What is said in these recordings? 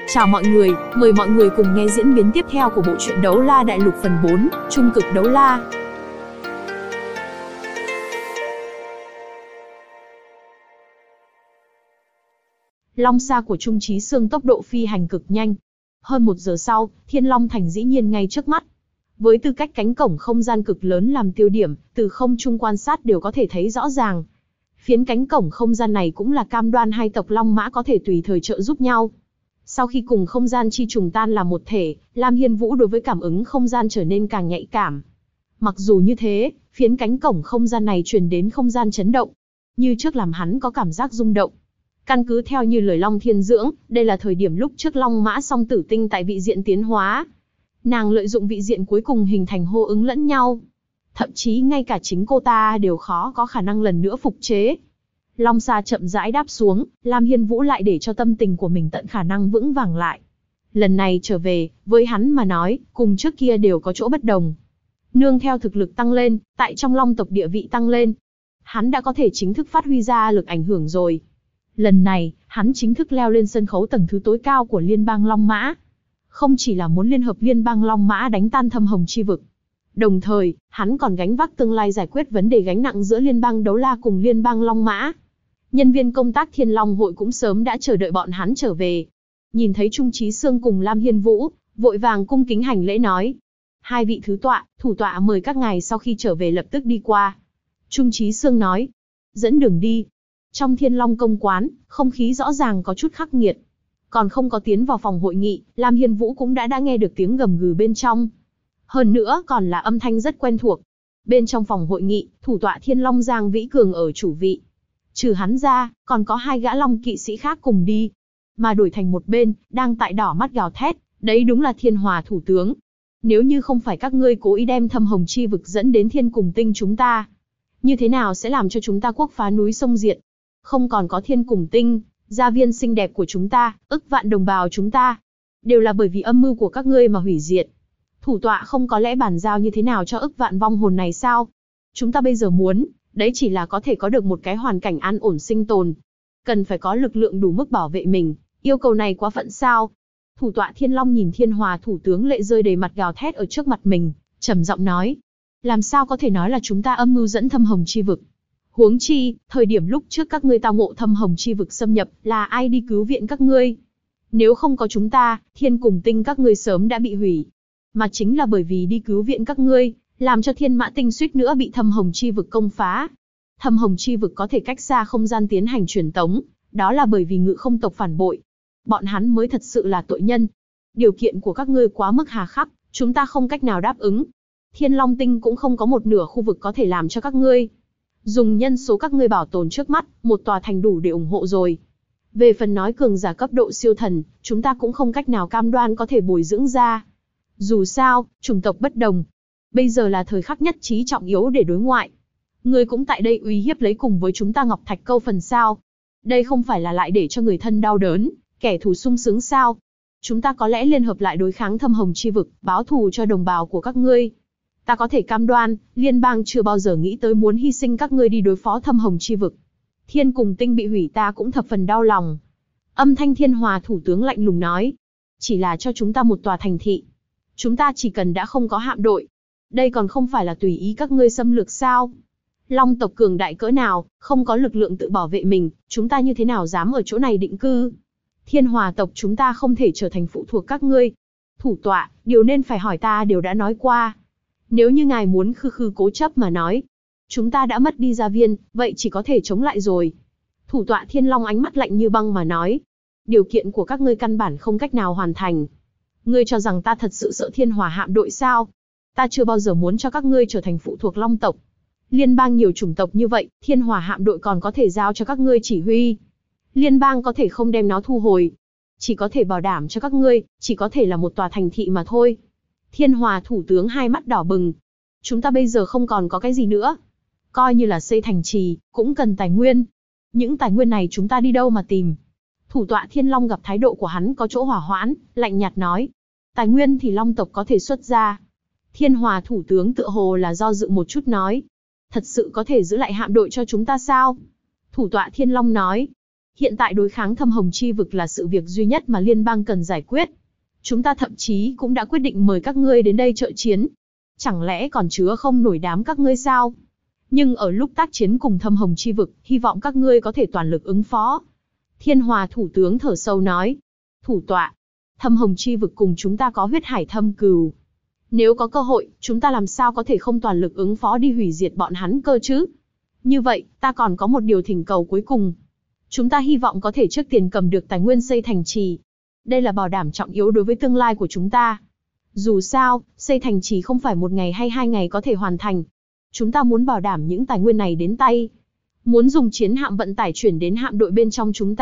Chào mọi người, mời mọi người cùng nghe diễn biến tiếp theo của bộ truyện Đấu La Đại Lục phần 4, Trung cực đấu la. Long xa của Trung Chí Xương tốc độ phi hành cực nhanh. Hơn 1 giờ sau, Thiên Long Thành dĩ nhiên ngay trước mắt. Với tư cách cánh cổng không gian cực lớn làm tiêu điểm, từ không trung quan sát đều có thể thấy rõ ràng. Phiến cánh cổng không gian này cũng là cam đoan hai tộc Long Mã có thể tùy thời trợ giúp nhau. Sau khi cùng không gian chi trùng tan làm một thể, Lam Hiên Vũ đối với cảm ứng không gian trở nên càng nhạy cảm. Mặc dù như thế, phiến cánh cổng không gian này truyền đến không gian chấn động, như trước làm hắn có cảm giác rung động. Căn cứ theo như lời Long Thiên Dưỡng, đây là thời điểm lúc trước Long Mã song tử tinh tại vị diện tiến hóa. Nàng lợi dụng vị diện cuối cùng hình thành hô ứng lẫn nhau. Thậm chí ngay cả chính cô ta đều khó có khả năng lần nữa phục chế. Long xa chậm rãi đáp xuống, Lam Hiên Vũ lại để cho tâm tình của mình tận khả năng vững vàng lại. Lần này trở về, với hắn mà nói, cùng trước kia đều có chỗ bất đồng. Nương theo thực lực tăng lên, tại trong Long tộc địa vị tăng lên, hắn đã có thể chính thức phát huy ra lực ảnh hưởng rồi. Lần này, hắn chính thức leo lên sân khấu tầng thứ tối cao của Liên bang Long Mã. Không chỉ là muốn liên hợp Liên bang Long Mã đánh tan Thâm Hồng chi vực, đồng thời, hắn còn gánh vác tương lai giải quyết vấn đề gánh nặng giữa Liên bang Đấu La cùng Liên bang Long Mã. Nhân viên công tác Thiên Long hội cũng sớm đã chờ đợi bọn hắn trở về. Nhìn thấy Trung Chí Xương cùng Lam Hiên Vũ, vội vàng cung kính hành lễ nói: "Hai vị thứ tọa, thủ tọa mời các ngài sau khi trở về lập tức đi qua." Trung Chí Xương nói: "Dẫn đường đi." Trong Thiên Long công quán, không khí rõ ràng có chút khắc nghiệt. Còn không có tiến vào phòng hội nghị, Lam Hiên Vũ cũng đã nghe được tiếng gầm gừ bên trong. Hơn nữa còn là âm thanh rất quen thuộc. Bên trong phòng hội nghị, thủ tọa Thiên Long Giang Vĩ Cường ở chủ vị. Trừ hắn ra, còn có 2 gã Long kỵ sĩ khác cùng đi. Mà đổi thành một bên, đang tại đỏ mắt gào thét, đấy đúng là Thiên Hòa thủ tướng. Nếu như không phải các ngươi cố ý đem Thâm Hồng chi vực dẫn đến Thiên Cùng Tinh chúng ta, như thế nào sẽ làm cho chúng ta quốc phá núi sông diệt? Không còn có Thiên Cùng Tinh, gia viên xinh đẹp của chúng ta, ức vạn đồng bào chúng ta, đều là bởi vì âm mưu của các ngươi mà hủy diệt. Thủ tọa không có lẽ bàn giao như thế nào cho ức vạn vong hồn này sao? Chúng ta bây giờ muốn, đấy chỉ là có thể có được một cái hoàn cảnh an ổn sinh tồn. Cần phải có lực lượng đủ mức bảo vệ mình, yêu cầu này quá phận sao? Thủ tọa Thiên Long nhìn Thiên Hòa thủ tướng lệ rơi đầy mặt gào thét ở trước mặt mình, trầm giọng nói: "Làm sao có thể nói là chúng ta âm mưu dẫn Thâm Hồng chi vực? Huống chi, thời điểm lúc trước các ngươi tao ngộ Thâm Hồng chi vực xâm nhập, là ai đi cứu viện các ngươi? Nếu không có chúng ta, Thiên Cùng Tinh các ngươi sớm đã bị hủy. Mà chính là bởi vì đi cứu viện các ngươi, làm cho Thiên Mã Tinh suýt nữa bị Thâm Hồng chi vực công phá. Thâm Hồng chi vực có thể cách xa không gian tiến hành truyền tống, đó là bởi vì Ngự Không tộc phản bội. Bọn hắn mới thật sự là tội nhân. Điều kiện của các ngươi quá mức hà khắc, chúng ta không cách nào đáp ứng. Thiên Long Tinh cũng không có một nửa khu vực có thể làm cho các ngươi. Dùng nhân số các ngươi bảo tồn trước mắt, một tòa thành đủ để ủng hộ rồi. Về phần nói cường giả cấp độ siêu thần, chúng ta cũng không cách nào cam đoan có thể bồi dưỡng ra. Dù sao, chủng tộc bất đồng. Bây giờ là thời khắc nhất trí trọng yếu để đối ngoại. Ngươi cũng tại đây uy hiếp lấy cùng với chúng ta Ngọc Thạch Câu phần sao? Đây không phải là lại để cho người thân đau đớn, kẻ thù sung sướng sao? Chúng ta có lẽ liên hợp lại đối kháng Thâm Hồng chi vực, báo thù cho đồng bào của các ngươi. Ta có thể cam đoan, liên bang chưa bao giờ nghĩ tới muốn hy sinh các ngươi đi đối phó Thâm Hồng chi vực. Thiên Cùng Tinh bị hủy ta cũng thập phần đau lòng." Âm thanh Thiên Hòa thủ tướng lạnh lùng nói: "Chỉ là cho chúng ta một tòa thành thị. Chúng ta chỉ cần đã không có hạm đội. Đây còn không phải là tùy ý các ngươi xâm lược sao? Long tộc cường đại cỡ nào, không có lực lượng tự bảo vệ mình, chúng ta như thế nào dám ở chỗ này định cư? Thiên Hòa tộc chúng ta không thể trở thành phụ thuộc các ngươi. Thủ tọa, điều nên phải hỏi ta đều đã nói qua. Nếu như ngài muốn khư khư cố chấp mà nói, chúng ta đã mất đi gia viên, vậy chỉ có thể chống lại rồi." Thủ tọa Thiên Long ánh mắt lạnh như băng mà nói: "Điều kiện của các ngươi căn bản không cách nào hoàn thành. Ngươi cho rằng ta thật sự sợ Thiên Hòa hạm đội sao? Ta chưa bao giờ muốn cho các ngươi trở thành phụ thuộc Long tộc. Liên bang nhiều chủng tộc như vậy, Thiên Hòa hạm đội còn có thể giao cho các ngươi chỉ huy. Liên bang có thể không đem nó thu hồi. Chỉ có thể bảo đảm cho các ngươi, chỉ có thể là một tòa thành thị mà thôi." Thiên Hòa thủ tướng hai mắt đỏ bừng. "Chúng ta bây giờ không còn có cái gì nữa. Coi như là xây thành trì, cũng cần tài nguyên. Những tài nguyên này chúng ta đi đâu mà tìm?" Thủ tọa Thiên Long gặp thái độ của hắn có chỗ hỏa hoãn, lạnh nhạt nói: "Tài nguyên thì Long tộc có thể xuất ra." Thiên Hòa thủ tướng tựa hồ là do dự một chút nói: "Thật sự có thể giữ lại hạm đội cho chúng ta sao?" Thủ tọa Thiên Long nói: Hiện tại đối kháng Thâm Hồng Chi vực là sự việc duy nhất mà liên bang cần giải quyết. Chúng ta thậm chí cũng đã quyết định mời các ngươi đến đây trợ chiến. Chẳng lẽ còn chứa không nổi đám các ngươi sao? Nhưng ở lúc tác chiến cùng Thâm Hồng Chi vực, hy vọng các ngươi có thể toàn lực ứng phó. Thiên Hòa thủ tướng thở sâu nói. Thủ tọa, Thâm Hồng Chi vực cùng chúng ta có huyết hải thâm cừu. Nếu có cơ hội, chúng ta làm sao có thể không toàn lực ứng phó đi hủy diệt bọn hắn cơ chứ? Như vậy, ta còn có một điều thỉnh cầu cuối cùng. Chúng ta hy vọng có thể trước tiên cầm được tài nguyên xây thành trì. Đây là bảo đảm trọng yếu đối với tương lai của chúng ta. Dù sao, xây thành trì không phải một ngày hay 2 ngày có thể hoàn thành. Chúng ta muốn bảo đảm những tài nguyên này đến tay. Muốn dùng chiến hạm vận tải chuyển đến hạm đội bên trong chúng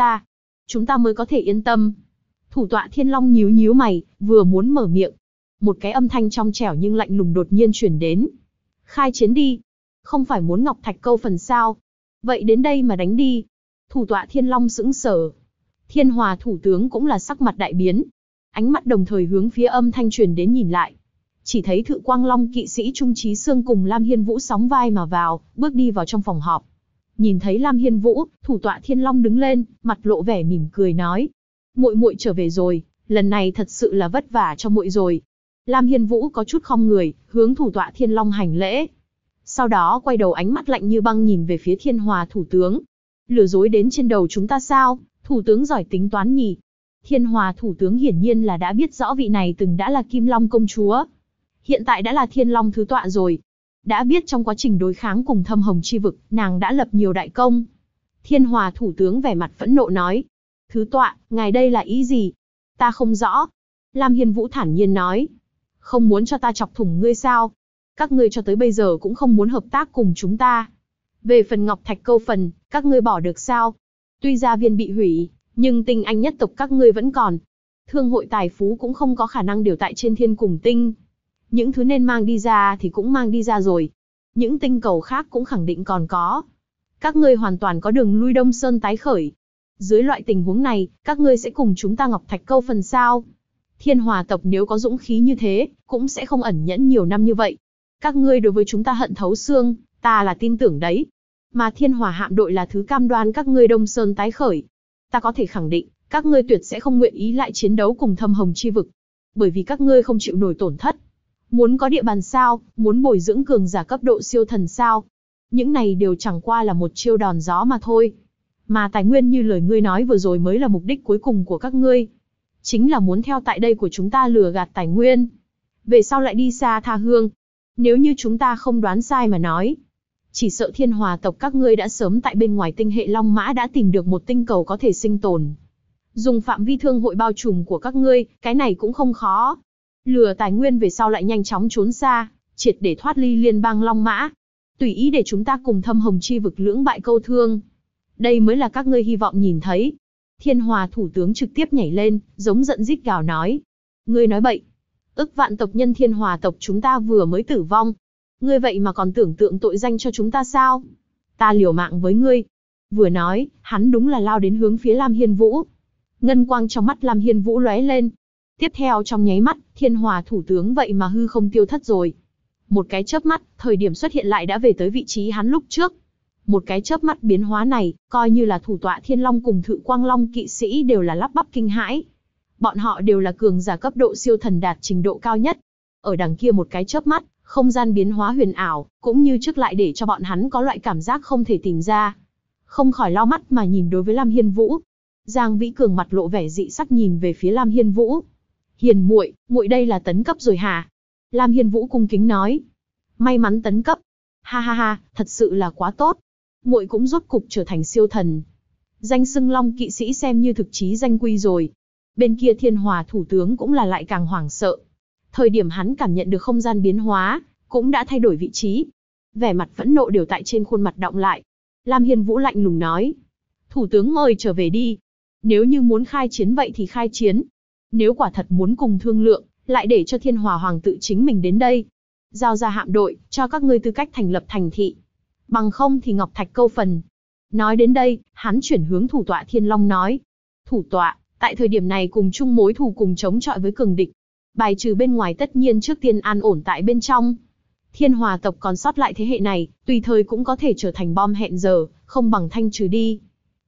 ta mới có thể yên tâm. Thủ tọa Thiên Long nhíu nhíu mày, vừa muốn mở miệng. Một cái âm thanh trong trẻo nhưng lạnh lùng đột nhiên chuyển đến. Khai chiến đi. Không phải muốn Ngọc Thạch câu phần sao? Vậy đến đây mà đánh đi. Thủ tọa Thiên Long sững sờ. Thiên Hòa thủ tướng cũng là sắc mặt đại biến. Ánh mắt đồng thời hướng phía âm thanh truyền đến nhìn lại. Chỉ thấy Thự Quang Long kỵ sĩ Trung Chí Sương cùng Lam Hiên Vũ sóng vai mà vào, bước đi vào trong phòng họp. Nhìn thấy Lam Hiên Vũ, thủ tọa Thiên Long đứng lên, mặt lộ vẻ mỉm cười nói: "Muội muội trở về rồi, lần này thật sự là vất vả cho muội rồi." Lam Hiên Vũ có chút khom người, hướng thủ tọa Thiên Long hành lễ. Sau đó quay đầu ánh mắt lạnh như băng nhìn về phía Thiên Hòa thủ tướng. Lừa dối đến trên đầu chúng ta sao? Thủ tướng giỏi tính toán nhỉ? Thiên Hòa thủ tướng hiển nhiên là đã biết rõ vị này từng đã là Kim Long công chúa. Hiện tại đã là Thiên Long thứ tọa rồi. Đã biết trong quá trình đối kháng cùng Thâm Hồng Chi vực, nàng đã lập nhiều đại công. Thiên Hòa thủ tướng vẻ mặt phẫn nộ nói. Thứ tọa, ngài đây là ý gì? Ta không rõ. Lam Hiên Vũ thản nhiên nói. Không muốn cho ta chọc thủng ngươi sao? Các ngươi cho tới bây giờ cũng không muốn hợp tác cùng chúng ta. Về phần Ngọc Thạch câu phần, các ngươi bỏ được sao? Tuy gia viên bị hủy, nhưng tinh anh nhất tộc các ngươi vẫn còn. Thương hội tài phú cũng không có khả năng điều tại trên thiên cùng tinh. Những thứ nên mang đi ra thì cũng mang đi ra rồi. Những tinh cầu khác cũng khẳng định còn có. Các ngươi hoàn toàn có đường lui Đông Sơn tái khởi. Dưới loại tình huống này, các ngươi sẽ cùng chúng ta Ngọc Thạch câu phần sao? Thiên Hòa tộc nếu có dũng khí như thế, cũng sẽ không ẩn nhẫn nhiều năm như vậy. Các ngươi đối với chúng ta hận thấu xương, ta là tin tưởng đấy. Mà Thiên Hòa hạm đội là thứ cam đoan các ngươi Đông Sơn tái khởi. Ta có thể khẳng định, các ngươi tuyệt sẽ không nguyện ý lại chiến đấu cùng Thâm Hồng Chi vực. Bởi vì các ngươi không chịu nổi tổn thất. Muốn có địa bàn sao, muốn bồi dưỡng cường giả cấp độ siêu thần sao. Những này đều chẳng qua là một chiêu đòn gió mà thôi. Mà tài nguyên như lời ngươi nói vừa rồi mới là mục đích cuối cùng của các ngươi. Chính là muốn theo tại đây của chúng ta lừa gạt tài nguyên. Về sau lại đi xa tha hương. Nếu như chúng ta không đoán sai mà nói, chỉ sợ Thiên Hòa tộc các ngươi đã sớm tại bên ngoài tinh hệ Long Mã đã tìm được một tinh cầu có thể sinh tồn. Dùng phạm vi thương hội bao trùm của các ngươi, cái này cũng không khó. Lừa tài nguyên về sau lại nhanh chóng trốn xa, triệt để thoát ly liên bang Long Mã. Tùy ý để chúng ta cùng Thâm Hồng Chi vực lưỡng bại câu thương. Đây mới là các ngươi hy vọng nhìn thấy. Thiên Hòa thủ tướng trực tiếp nhảy lên, giống giận rít gào nói. Ngươi nói bậy. Ức vạn tộc nhân Thiên Hòa tộc chúng ta vừa mới tử vong. Ngươi vậy mà còn tưởng tượng tội danh cho chúng ta sao? Ta liều mạng với ngươi. Vừa nói, hắn đúng là lao đến hướng phía Lam Hiên Vũ. Ngân quang trong mắt Lam Hiên Vũ lóe lên. Tiếp theo trong nháy mắt, Thiên Hòa thủ tướng vậy mà hư không tiêu thất rồi. Một cái chớp mắt, thời điểm xuất hiện lại đã về tới vị trí hắn lúc trước. Một cái chớp mắt biến hóa này, coi như là thủ tọa Thiên Long cùng Thự Quang Long kỵ sĩ đều là lắp bắp kinh hãi. Bọn họ đều là cường giả cấp độ siêu thần đạt trình độ cao nhất. Ở đằng kia một cái chớp mắt, không gian biến hóa huyền ảo, cũng như trước lại để cho bọn hắn có loại cảm giác không thể tìm ra. Không khỏi lau mắt mà nhìn đối với Lam Hiên Vũ. Giang Vĩ Cường mặt lộ vẻ dị sắc nhìn về phía Lam Hiên Vũ. Hiền muội, muội đây là tấn cấp rồi hả? Lam Hiên Vũ cung kính nói. May mắn tấn cấp. Ha ha ha, thật sự là quá tốt. Muội cũng rốt cục trở thành siêu thần. Danh xưng Long kỵ sĩ xem như thực chí danh quy rồi. Bên kia Thiên Hòa thủ tướng cũng là lại càng hoảng sợ. Thời điểm hắn cảm nhận được không gian biến hóa, cũng đã thay đổi vị trí. Vẻ mặt phẫn nộ đều tại trên khuôn mặt đọng lại. Lam Hiên Vũ lạnh lùng nói. Thủ tướng ơi trở về đi. Nếu như muốn khai chiến vậy thì khai chiến. Nếu quả thật muốn cùng thương lượng, lại để cho Thiên Hòa Hoàng tự chính mình đến đây. Giao ra hạm đội, cho các ngươi tư cách thành lập thành thị. Bằng không thì Ngọc Thạch câu phần. Nói đến đây, hắn chuyển hướng thủ tọa Thiên Long nói. Thủ tọa, tại thời điểm này cùng chung mối thù cùng chống chọi với cường địch. Bài trừ bên ngoài tất nhiên trước tiên an ổn tại bên trong. Thiên Hòa tộc còn sót lại thế hệ này, tùy thời cũng có thể trở thành bom hẹn giờ, không bằng thanh trừ đi.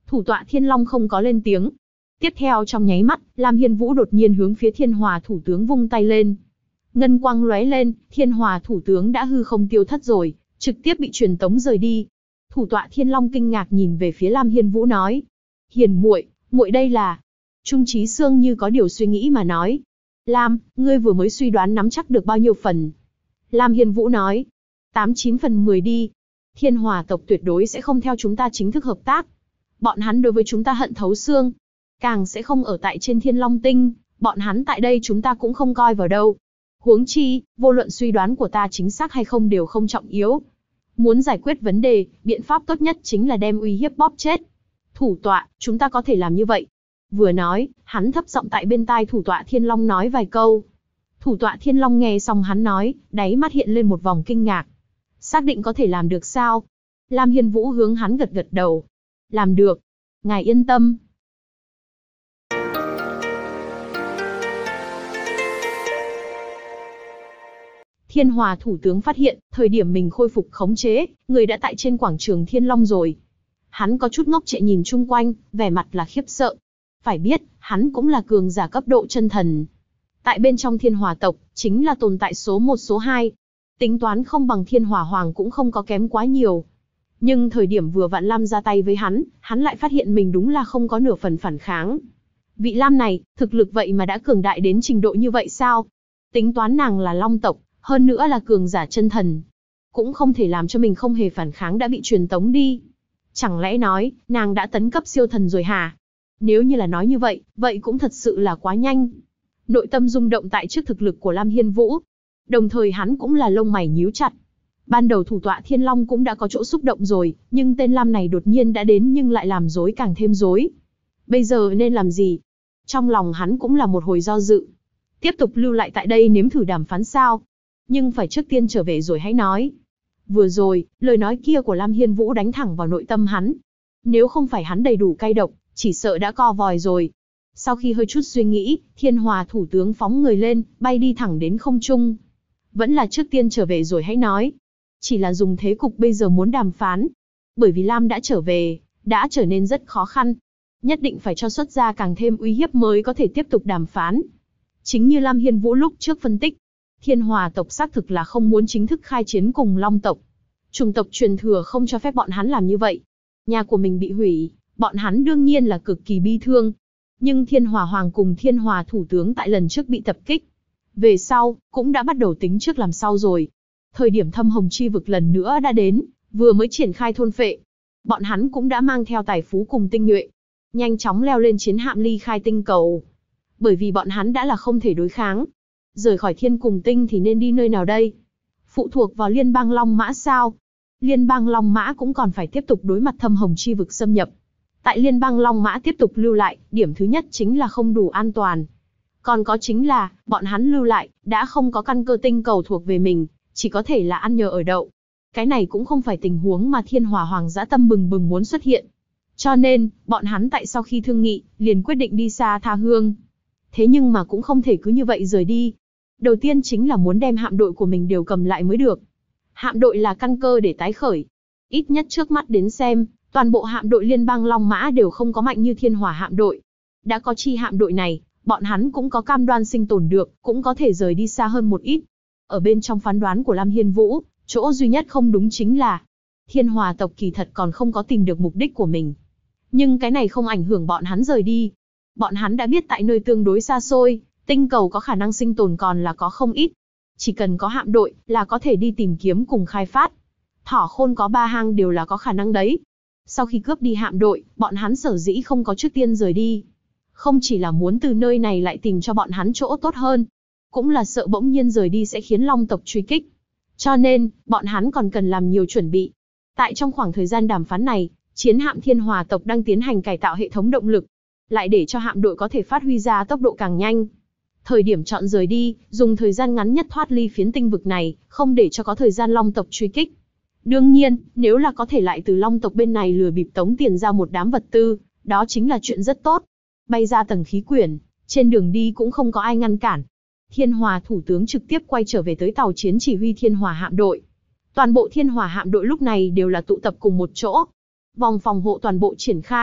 Thủ tọa Thiên Long không có lên tiếng. Tiếp theo trong nháy mắt, Lam Hiên Vũ đột nhiên hướng phía Thiên Hòa thủ tướng vung tay lên. Ngân quang lóe lên, Thiên Hòa thủ tướng đã hư không tiêu thất rồi, trực tiếp bị truyền tống rời đi. Thủ tọa Thiên Long kinh ngạc nhìn về phía Lam Hiên Vũ nói: "Hiền muội, muội đây là?" Trung Chí Sương như có điều suy nghĩ mà nói: "Lam, ngươi vừa mới suy đoán nắm chắc được bao nhiêu phần?" Lam Hiên Vũ nói: 8-9 phần 10 đi. Thiên Hòa tộc tuyệt đối sẽ không theo chúng ta chính thức hợp tác. Bọn hắn đối với chúng ta hận thấu xương. Càng sẽ không ở tại trên Thiên Long Tinh, bọn hắn tại đây chúng ta cũng không coi vào đâu. Huống chi, vô luận suy đoán của ta chính xác hay không đều không trọng yếu. Muốn giải quyết vấn đề, biện pháp tốt nhất chính là đem uy hiếp bóp chết. Thủ tọa, chúng ta có thể làm như vậy. Vừa nói, hắn thấp giọng tại bên tai thủ tọa Thiên Long nói vài câu. Thủ tọa Thiên Long nghe xong hắn nói, đáy mắt hiện lên một vòng kinh ngạc. Xác định có thể làm được sao? Lam Hiên Vũ hướng hắn gật gật đầu. Làm được. Ngài yên tâm. Thiên Hòa thủ tướng phát hiện, thời điểm mình khôi phục khống chế, người đã tại trên quảng trường Thiên Long rồi. Hắn có chút ngốc trệ nhìn chung quanh, vẻ mặt là khiếp sợ. Phải biết, hắn cũng là cường giả cấp độ chân thần. Tại bên trong Thiên Hòa tộc, chính là tồn tại số 1 số 2. Tính toán không bằng Thiên Hỏa Hoàng cũng không có kém quá nhiều. Nhưng thời điểm vừa vặn Lam ra tay với hắn lại phát hiện mình đúng là không có nửa phần phản kháng. Vị Lam này, thực lực vậy mà đã cường đại đến trình độ như vậy sao? Tính toán nàng là Long tộc, hơn nữa là cường giả chân thần. Cũng không thể làm cho mình không hề phản kháng đã bị truyền tống đi. Chẳng lẽ nói, nàng đã tấn cấp siêu thần rồi hả? Nếu như là nói như vậy, vậy cũng thật sự là quá nhanh. Nội tâm rung động tại trước thực lực của Lam Hiên Vũ. Đồng thời hắn cũng là lông mày nhíu chặt. Ban đầu thủ tọa Thiên Long cũng đã có chỗ xúc động rồi, nhưng tên Lam này đột nhiên đã đến nhưng lại làm rối càng thêm rối. Bây giờ nên làm gì? Trong lòng hắn cũng là một hồi do dự. Tiếp tục lưu lại tại đây nếm thử đàm phán sao? Nhưng phải trước tiên trở về rồi hãy nói. Vừa rồi, lời nói kia của Lam Hiên Vũ đánh thẳng vào nội tâm hắn. Nếu không phải hắn đầy đủ cay độc, chỉ sợ đã co vòi rồi. Sau khi hơi chút suy nghĩ, Thiên Hòa thủ tướng phóng người lên, bay đi thẳng đến không trung. Vẫn là trước tiên trở về rồi hãy nói. Chỉ là dùng thế cục bây giờ muốn đàm phán. Bởi vì Lam đã trở về, đã trở nên rất khó khăn. Nhất định phải cho xuất ra càng thêm uy hiếp mới có thể tiếp tục đàm phán. Chính như Lam Hiên Vũ lúc trước phân tích, Thiên Hòa tộc xác thực là không muốn chính thức khai chiến cùng Long tộc. Chủng tộc truyền thừa không cho phép bọn hắn làm như vậy. Nhà của mình bị hủy, bọn hắn đương nhiên là cực kỳ bi thương. Nhưng Thiên Hòa Hoàng cùng Thiên Hòa thủ tướng tại lần trước bị tập kích. Về sau, cũng đã bắt đầu tính trước làm sau rồi. Thời điểm thâm hồng chi vực lần nữa đã đến, vừa mới triển khai thôn phệ. Bọn hắn cũng đã mang theo tài phú cùng tinh nhuệ. Nhanh chóng leo lên chiến hạm ly khai tinh cầu. Bởi vì bọn hắn đã là không thể đối kháng. Rời khỏi thiên cùng tinh thì nên đi nơi nào đây? Phụ thuộc vào liên bang Long Mã sao? Liên bang Long Mã cũng còn phải tiếp tục đối mặt thâm hồng chi vực xâm nhập. Tại liên bang Long Mã tiếp tục lưu lại, điểm thứ nhất chính là không đủ an toàn. Còn có chính là, bọn hắn lưu lại, đã không có căn cơ tinh cầu thuộc về mình, chỉ có thể là ăn nhờ ở đậu. Cái này cũng không phải tình huống mà Thiên Hỏa Hoàng dã tâm bừng bừng muốn xuất hiện. Cho nên, bọn hắn tại sau khi thương nghị, liền quyết định đi xa tha hương. Thế nhưng mà cũng không thể cứ như vậy rời đi. Đầu tiên chính là muốn đem hạm đội của mình đều cầm lại mới được. Hạm đội là căn cơ để tái khởi. Ít nhất trước mắt đến xem, toàn bộ hạm đội liên bang Long Mã đều không có mạnh như Thiên Hỏa hạm đội. Đã có chi hạm đội này, bọn hắn cũng có cam đoan sinh tồn được, cũng có thể rời đi xa hơn một ít. Ở bên trong phán đoán của Lam Hiên Vũ, chỗ duy nhất không đúng chính là Thiên Hòa tộc kỳ thật còn không có tìm được mục đích của mình. Nhưng cái này không ảnh hưởng bọn hắn rời đi. Bọn hắn đã biết tại nơi tương đối xa xôi, tinh cầu có khả năng sinh tồn còn là có không ít. Chỉ cần có hạm đội là có thể đi tìm kiếm cùng khai phát. Thỏ khôn có 3 hang đều là có khả năng đấy. Sau khi cướp đi hạm đội, bọn hắn sở dĩ không có trước tiên rời đi. Không chỉ là muốn từ nơi này lại tìm cho bọn hắn chỗ tốt hơn, cũng là sợ bỗng nhiên rời đi sẽ khiến Long tộc truy kích. Cho nên, bọn hắn còn cần làm nhiều chuẩn bị. Tại trong khoảng thời gian đàm phán này, chiến hạm Thiên Hòa tộc đang tiến hành cải tạo hệ thống động lực, lại để cho hạm đội có thể phát huy ra tốc độ càng nhanh. Thời điểm chọn rời đi, dùng thời gian ngắn nhất thoát ly phiến tinh vực này, không để cho có thời gian Long tộc truy kích. Đương nhiên, nếu là có thể lại từ Long tộc bên này lừa bịp tống tiền ra một đám vật tư, đó chính là chuyện rất tốt. Bay ra tầng khí quyển, trên đường đi cũng không có ai ngăn cản. Thiên Hòa thủ tướng trực tiếp quay trở về tới tàu chiến chỉ huy Thiên Hòa hạm đội. Toàn bộ Thiên Hòa hạm đội lúc này đều là tụ tập cùng một chỗ. Vòng phòng hộ toàn bộ triển khai,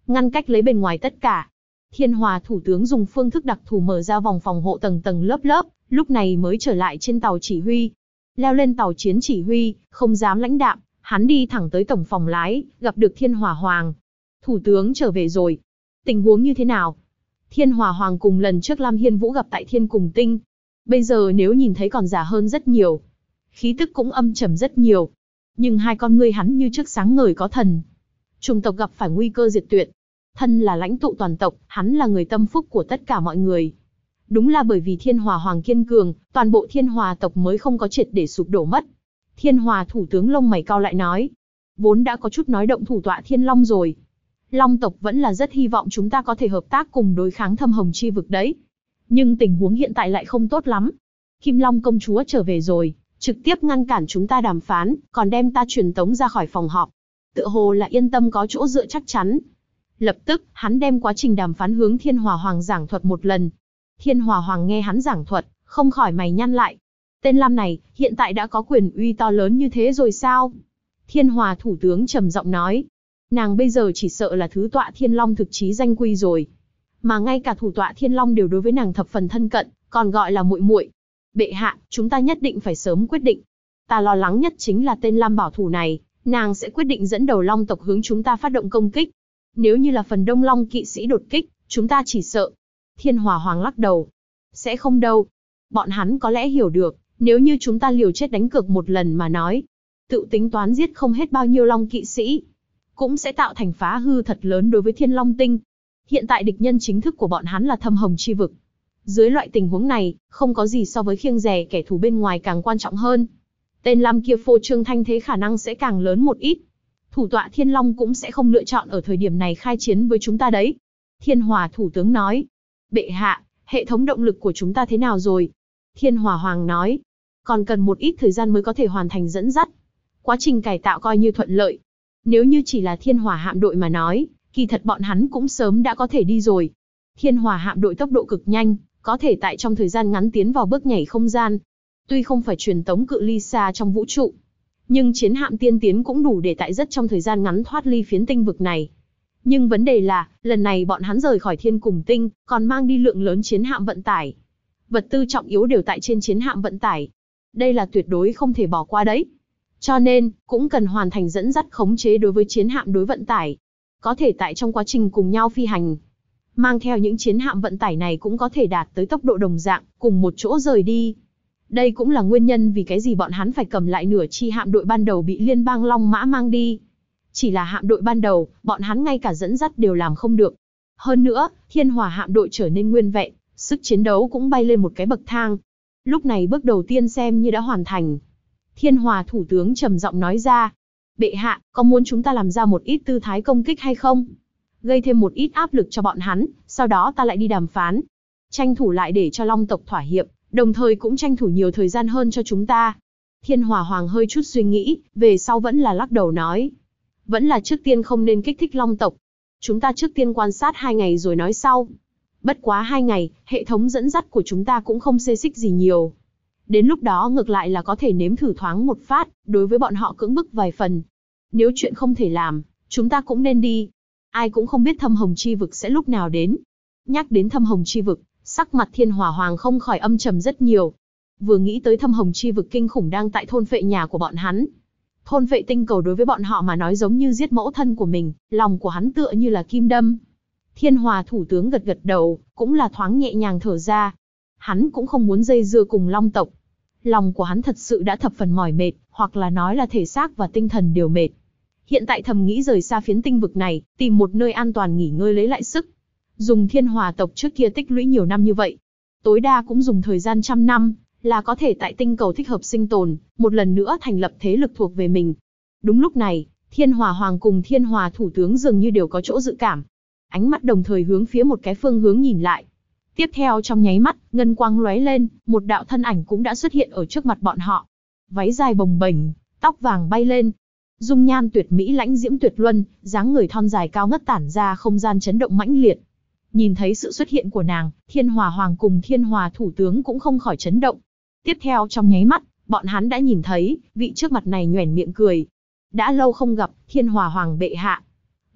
ngăn cách lấy bên ngoài tất cả. Thiên Hòa thủ tướng dùng phương thức đặc thù mở ra vòng phòng hộ tầng tầng lớp lớp, lúc này mới trở lại trên tàu chỉ huy. Leo lên tàu chiến chỉ huy, không dám lãnh đạm, hắn đi thẳng tới tổng phòng lái, gặp được Thiên Hỏa Hoàng. Thủ tướng trở về rồi. Tình huống như thế nào? Thiên Hỏa Hoàng cùng lần trước Lam Hiên Vũ gặp tại Thiên Cùng Tinh. Bây giờ nếu nhìn thấy còn già hơn rất nhiều. Khí tức cũng âm trầm rất nhiều. Nhưng hai con ngươi hắn như trước sáng ngời có thần. Chủng tộc gặp phải nguy cơ diệt tuyệt. Thân là lãnh tụ toàn tộc, hắn là người tâm phúc của tất cả mọi người. Đúng là bởi vì Thiên Hỏa Hoàng kiên cường, toàn bộ Thiên Hỏa tộc mới không có triệt để sụp đổ mất. Thiên Hỏa thủ tướng lông mày cau lại nói. Vốn đã có chút nói động thủ tọa Thiên Long rồi. Long tộc vẫn là rất hy vọng chúng ta có thể hợp tác cùng đối kháng Thâm Hồng Chi vực đấy. Nhưng tình huống hiện tại lại không tốt lắm. Kim Long công chúa trở về rồi, trực tiếp ngăn cản chúng ta đàm phán, còn đem ta truyền tống ra khỏi phòng họp. Tựa hồ là yên tâm có chỗ dựa chắc chắn. Lập tức, hắn đem quá trình đàm phán hướng Thiên Hỏa Hoàng giảng thuật một lần. Thiên Hỏa Hoàng nghe hắn giảng thuật, không khỏi mày nhăn lại. Tên Lam này, hiện tại đã có quyền uy to lớn như thế rồi sao? Thiên Hỏa thủ tướng trầm giọng nói. Nàng bây giờ chỉ sợ là thứ tọa Thiên Long thực chí danh quy rồi. Mà ngay cả thủ tọa Thiên Long đều đối với nàng thập phần thân cận, còn gọi là muội muội. Bệ hạ, chúng ta nhất định phải sớm quyết định. Ta lo lắng nhất chính là tên Lam bảo thủ này, nàng sẽ quyết định dẫn đầu Long tộc hướng chúng ta phát động công kích. Nếu như là phần Đông Long kỵ sĩ đột kích, chúng ta chỉ sợ. Thiên Hỏa Hoàng lắc đầu. Sẽ không đâu. Bọn hắn có lẽ hiểu được, nếu như chúng ta liều chết đánh cược một lần mà nói, tự tính toán giết không hết bao nhiêu Long kỵ sĩ, cũng sẽ tạo thành phá hư thật lớn đối với Thiên Long Tinh. Hiện tại địch nhân chính thức của bọn hắn là Thâm Hồng Chi vực. Dưới loại tình huống này, không có gì so với khiêng dè kẻ thù bên ngoài càng quan trọng hơn. Tên Lam kia phô trương thanh thế khả năng sẽ càng lớn một ít. Thủ tọa Thiên Long cũng sẽ không lựa chọn ở thời điểm này khai chiến với chúng ta đấy. Thiên Hỏa thủ tướng nói. Bệ hạ, hệ thống động lực của chúng ta thế nào rồi? Thiên Hỏa Hoàng nói. Còn cần một ít thời gian mới có thể hoàn thành dẫn dắt. Quá trình cải tạo coi như thuận lợi. Nếu như chỉ là Thiên Hỏa hạm đội mà nói, kỳ thật bọn hắn cũng sớm đã có thể đi rồi. Thiên Hỏa hạm đội tốc độ cực nhanh, có thể tại trong thời gian ngắn tiến vào bước nhảy không gian. Tuy không phải truyền tống cự ly xa trong vũ trụ, nhưng chiến hạm tiên tiến cũng đủ để tại rất trong thời gian ngắn thoát ly phiến tinh vực này. Nhưng vấn đề là, lần này bọn hắn rời khỏi Thiên Cùng Tinh, còn mang đi lượng lớn chiến hạm vận tải. Vật tư trọng yếu đều tại trên chiến hạm vận tải. Đây là tuyệt đối không thể bỏ qua đấy. Cho nên, cũng cần hoàn thành dẫn dắt khống chế đối với chiến hạm đối vận tải. Có thể tại trong quá trình cùng nhau phi hành, mang theo những chiến hạm vận tải này cũng có thể đạt tới tốc độ đồng dạng, cùng một chỗ rời đi. Đây cũng là nguyên nhân vì cái gì bọn hắn phải cầm lại nửa chi hạm đội ban đầu bị Liên bang Long Mã mang đi. Chỉ là hạm đội ban đầu, bọn hắn ngay cả dẫn dắt đều làm không được. Hơn nữa, Thiên Hỏa hạm đội trở nên nguyên vẹn, sức chiến đấu cũng bay lên một cái bậc thang. Lúc này bước đầu tiên xem như đã hoàn thành. Thiên Hỏa thủ tướng trầm giọng nói ra. Bệ hạ, có muốn chúng ta làm ra một ít tư thái công kích hay không? Gây thêm một ít áp lực cho bọn hắn, sau đó ta lại đi đàm phán. Tranh thủ lại để cho Long tộc thỏa hiệp, đồng thời cũng tranh thủ nhiều thời gian hơn cho chúng ta. Thiên Hỏa Hoàng hơi chút suy nghĩ, về sau vẫn là lắc đầu nói. Vẫn là trước tiên không nên kích thích Long tộc. Chúng ta trước tiên quan sát 2 ngày rồi nói sau. Bất quá 2 ngày, hệ thống dẫn dắt của chúng ta cũng không xê xích gì nhiều. Đến lúc đó ngược lại là có thể nếm thử thoáng một phát, đối với bọn họ cưỡng bức vài phần. Nếu chuyện không thể làm, chúng ta cũng nên đi. Ai cũng không biết Thâm Hồng Chi vực sẽ lúc nào đến. Nhắc đến Thâm Hồng Chi vực, sắc mặt Thiên Hỏa Hoàng không khỏi âm trầm rất nhiều. Vừa nghĩ tới Thâm Hồng Chi vực kinh khủng đang tại thôn phệ nhà của bọn hắn. Thôn phệ tinh cầu đối với bọn họ mà nói giống như giết mẫu thân của mình, lòng của hắn tựa như là kim đâm. Thiên Hỏa thủ tướng gật gật đầu, cũng là thoáng nhẹ nhàng thở ra. Hắn cũng không muốn dây dưa cùng Long tộc. Lòng của hắn thật sự đã thập phần mỏi mệt, hoặc là nói là thể xác và tinh thần đều mệt. Hiện tại thầm nghĩ rời xa phiến tinh vực này, tìm một nơi an toàn nghỉ ngơi lấy lại sức. Dùng Thiên Hỏa tộc trước kia tích lũy nhiều năm như vậy, tối đa cũng dùng thời gian 100 năm, là có thể tại tinh cầu thích hợp sinh tồn, một lần nữa thành lập thế lực thuộc về mình. Đúng lúc này, Thiên Hỏa Hoàng cùng Thiên Hỏa thủ tướng dường như đều có chỗ dự cảm. Ánh mắt đồng thời hướng phía một cái phương hướng nhìn lại. Tiếp theo trong nháy mắt, ngân quang lóe lên, một đạo thân ảnh cũng đã xuất hiện ở trước mặt bọn họ. Váy dài bồng bềnh, tóc vàng bay lên. Dung nhan tuyệt mỹ lãnh diễm tuyệt luân, dáng người thon dài cao ngất tản ra không gian chấn động mãnh liệt. Nhìn thấy sự xuất hiện của nàng, Thiên Hỏa Hoàng cùng Thiên Hỏa thủ tướng cũng không khỏi chấn động. Tiếp theo trong nháy mắt, bọn hắn đã nhìn thấy, vị trước mặt này nhoẻn miệng cười. Đã lâu không gặp, Thiên Hỏa Hoàng bệ hạ.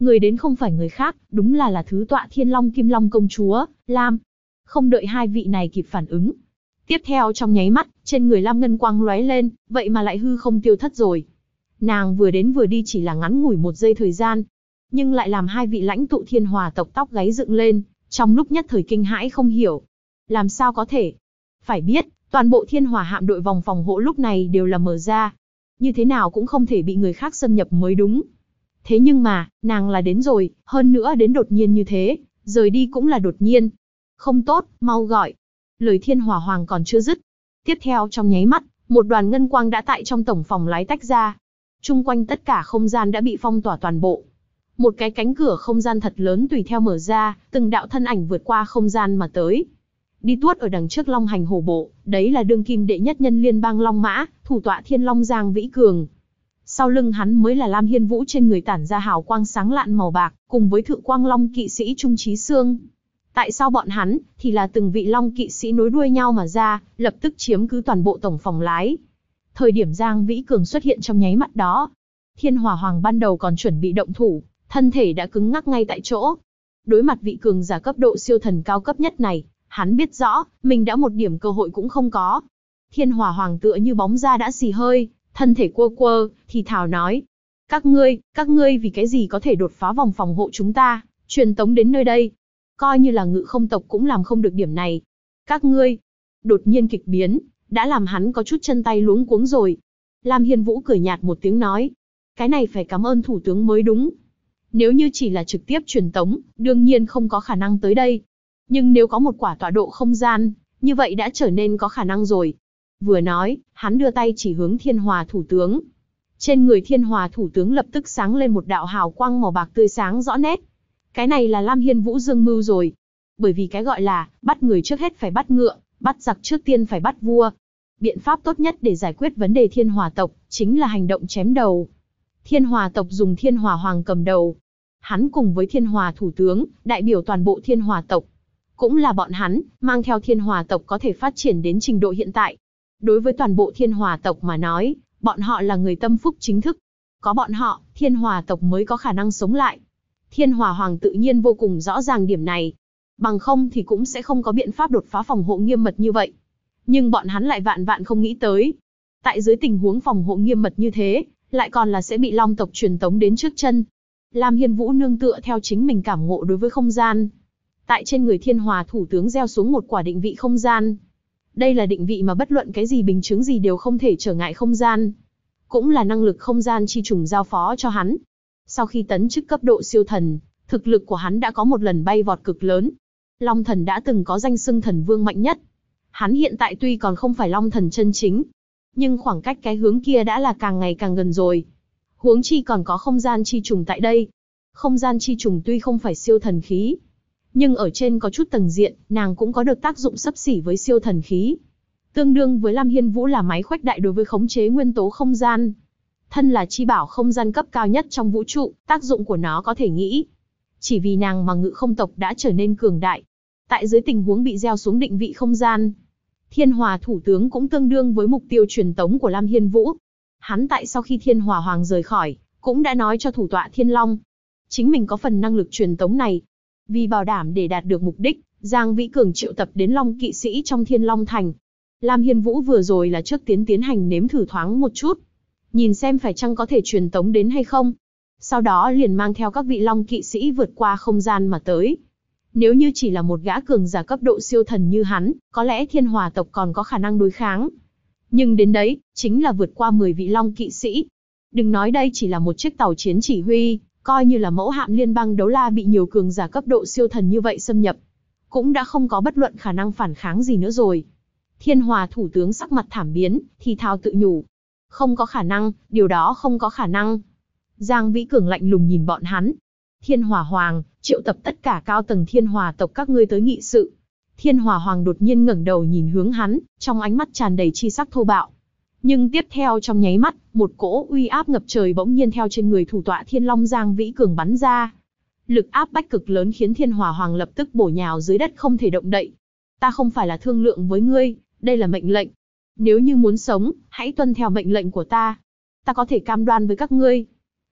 Người đến không phải người khác, đúng là thứ tọa Thiên Long Kim Long công chúa, Lam. Không đợi hai vị này kịp phản ứng. Tiếp theo trong nháy mắt, trên người Lam ngân quang lóe lên, vậy mà lại hư không tiêu thất rồi. Nàng vừa đến vừa đi chỉ là ngắn ngủi một giây thời gian, nhưng lại làm hai vị lãnh tụ Thiên Hòa tộc tóc gáy dựng lên, trong lúc nhất thời kinh hãi không hiểu. Làm sao có thể? Phải biết, toàn bộ Thiên Hòa hạm đội vòng phòng hộ lúc này đều là mở ra. Như thế nào cũng không thể bị người khác xâm nhập mới đúng. Thế nhưng mà, nàng là đến rồi, hơn nữa đến đột nhiên như thế, rời đi cũng là đột nhiên. Không tốt, mau gọi. Lời Thiên Hỏa Hoàng còn chưa dứt. Tiếp theo trong nháy mắt, một đoàn ngân quang đã tại trong tổng phòng lái tách ra. Chung quanh tất cả không gian đã bị phong tỏa toàn bộ. Một cái cánh cửa không gian thật lớn tùy theo mở ra, từng đạo thân ảnh vượt qua không gian mà tới. Đi tuốt ở đằng trước Long Hành Hổ Bộ, đấy là đương kim đệ nhất nhân liên bang Long Mã, thủ tọa Thiên Long Giang Vĩ Cường. Sau lưng hắn mới là Lam Hiên Vũ, trên người tản ra hào quang sáng lạn màu bạc, cùng với Thượng Quang Long kỵ sĩ Trung Chí Sương. Tại sao bọn hắn, thì là từng vị Long kỵ sĩ nối đuôi nhau mà ra, lập tức chiếm cứ toàn bộ tổng phòng lái. Thời điểm Giang Vĩ Cường xuất hiện trong nháy mắt đó, Thiên Hỏa Hoàng ban đầu còn chuẩn bị động thủ, thân thể đã cứng ngắc ngay tại chỗ. Đối mặt vị cường giả cấp độ siêu thần cao cấp nhất này, hắn biết rõ, mình đã một điểm cơ hội cũng không có. Thiên Hỏa Hoàng tựa như bóng da đã xì hơi, thân thể quơ quơ, thì thào nói. Các ngươi vì cái gì có thể đột phá vòng phòng hộ chúng ta, truyền tống đến nơi đây? Coi như là Ngự Không tộc cũng làm không được điểm này. Các ngươi, đột nhiên kịch biến, đã làm hắn có chút chân tay luống cuống rồi. Lam Hiên Vũ cười nhạt một tiếng nói. Cái này phải cảm ơn thủ tướng mới đúng. Nếu như chỉ là trực tiếp truyền tống, đương nhiên không có khả năng tới đây. Nhưng nếu có một quả tọa độ không gian, như vậy đã trở nên có khả năng rồi. Vừa nói, hắn đưa tay chỉ hướng Thiên Hòa thủ tướng. Trên người Thiên Hòa thủ tướng lập tức sáng lên một đạo hào quang màu bạc tươi sáng rõ nét. Cái này là Lam Hiên Vũ dương mưu rồi. Bởi vì cái gọi là, bắt người trước hết phải bắt ngựa, bắt giặc trước tiên phải bắt vua. Biện pháp tốt nhất để giải quyết vấn đề Thiên Hòa tộc, chính là hành động chém đầu. Thiên Hòa tộc dùng Thiên Hòa Hoàng cầm đầu. Hắn cùng với Thiên Hòa thủ tướng, đại biểu toàn bộ Thiên Hòa tộc. Cũng là bọn hắn, mang theo Thiên Hòa tộc có thể phát triển đến trình độ hiện tại. Đối với toàn bộ Thiên Hòa tộc mà nói, bọn họ là người tâm phúc chính thức. Có bọn họ, Thiên Hòa tộc mới có khả năng sống lại. Thiên Hòa Hoàng tự nhiên vô cùng rõ ràng điểm này. Bằng không thì cũng sẽ không có biện pháp đột phá phòng hộ nghiêm mật như vậy. Nhưng bọn hắn lại vạn vạn không nghĩ tới. Tại dưới tình huống phòng hộ nghiêm mật như thế, lại còn là sẽ bị Long tộc truyền tống đến trước chân. Lam Hiên Vũ nương tựa theo chính mình cảm ngộ đối với không gian. Tại trên người Thiên Hòa thủ tướng gieo xuống một quả định vị không gian. Đây là định vị mà bất luận cái gì bình chứng gì đều không thể trở ngại không gian. Cũng là năng lực không gian chi trùng giao phó cho hắn. Sau khi tấn chức cấp độ siêu thần, thực lực của hắn đã có một lần bay vọt cực lớn. Long thần đã từng có danh xưng thần vương mạnh nhất. Hắn hiện tại tuy còn không phải Long thần chân chính, nhưng khoảng cách cái hướng kia đã là càng ngày càng gần rồi. Huống chi còn có không gian chi trùng tại đây. Không gian chi trùng tuy không phải siêu thần khí, nhưng ở trên có chút tầng diện, nàng cũng có được tác dụng xấp xỉ với siêu thần khí. Tương đương với Lam Hiên Vũ là máy khuếch đại đối với khống chế nguyên tố không gian. Thân là chi bảo không gian cấp cao nhất trong vũ trụ, tác dụng của nó có thể nghĩ. Chỉ vì nàng mà Ngự Không tộc đã trở nên cường đại. Tại dưới tình huống bị gieo xuống định vị không gian, Thiên Hòa thủ tướng cũng tương đương với mục tiêu truyền tống của Lam Hiên Vũ. Hắn tại sau khi Thiên Hòa Hoàng rời khỏi, cũng đã nói cho thủ tọa Thiên Long. Chính mình có phần năng lực truyền tống này. Vì bảo đảm để đạt được mục đích, Giang Vĩ Cường triệu tập đến Long kỵ sĩ trong Thiên Long Thành. Lam Hiên Vũ vừa rồi là trước tiến hành nếm thử thoáng một chút. Nhìn xem phải chăng có thể truyền tống đến hay không. Sau đó liền mang theo các vị Long kỵ sĩ vượt qua không gian mà tới. Nếu như chỉ là một gã cường giả cấp độ siêu thần như hắn, có lẽ Thiên Hòa tộc còn có khả năng đối kháng. Nhưng đến đấy, chính là vượt qua 10 vị Long kỵ sĩ. Đừng nói đây chỉ là một chiếc tàu chiến chỉ huy, coi như là mẫu hạm liên bang đấu la bị nhiều cường giả cấp độ siêu thần như vậy xâm nhập, cũng đã không có bất luận khả năng phản kháng gì nữa rồi. Thiên Hòa thủ tướng sắc mặt thảm biến, thì thào tự nhủ. Không có khả năng, điều đó không có khả năng. Giang Vĩ Cường lạnh lùng nhìn bọn hắn. Thiên Hòa Hoàng, triệu tập tất cả cao tầng Thiên Hòa tộc các ngươi tới nghị sự. Thiên Hòa Hoàng đột nhiên ngẩng đầu nhìn hướng hắn, trong ánh mắt tràn đầy chi sắc thô bạo. Nhưng tiếp theo trong nháy mắt, một cỗ uy áp ngập trời bỗng nhiên theo trên người thủ tọa Thiên Long Giang Vĩ Cường bắn ra. Lực áp bách cực lớn khiến Thiên Hòa Hoàng lập tức bổ nhào dưới đất không thể động đậy. Ta không phải là thương lượng với ngươi, đây là mệnh lệnh. Nếu như muốn sống, hãy tuân theo mệnh lệnh của ta. Ta có thể cam đoan với các ngươi.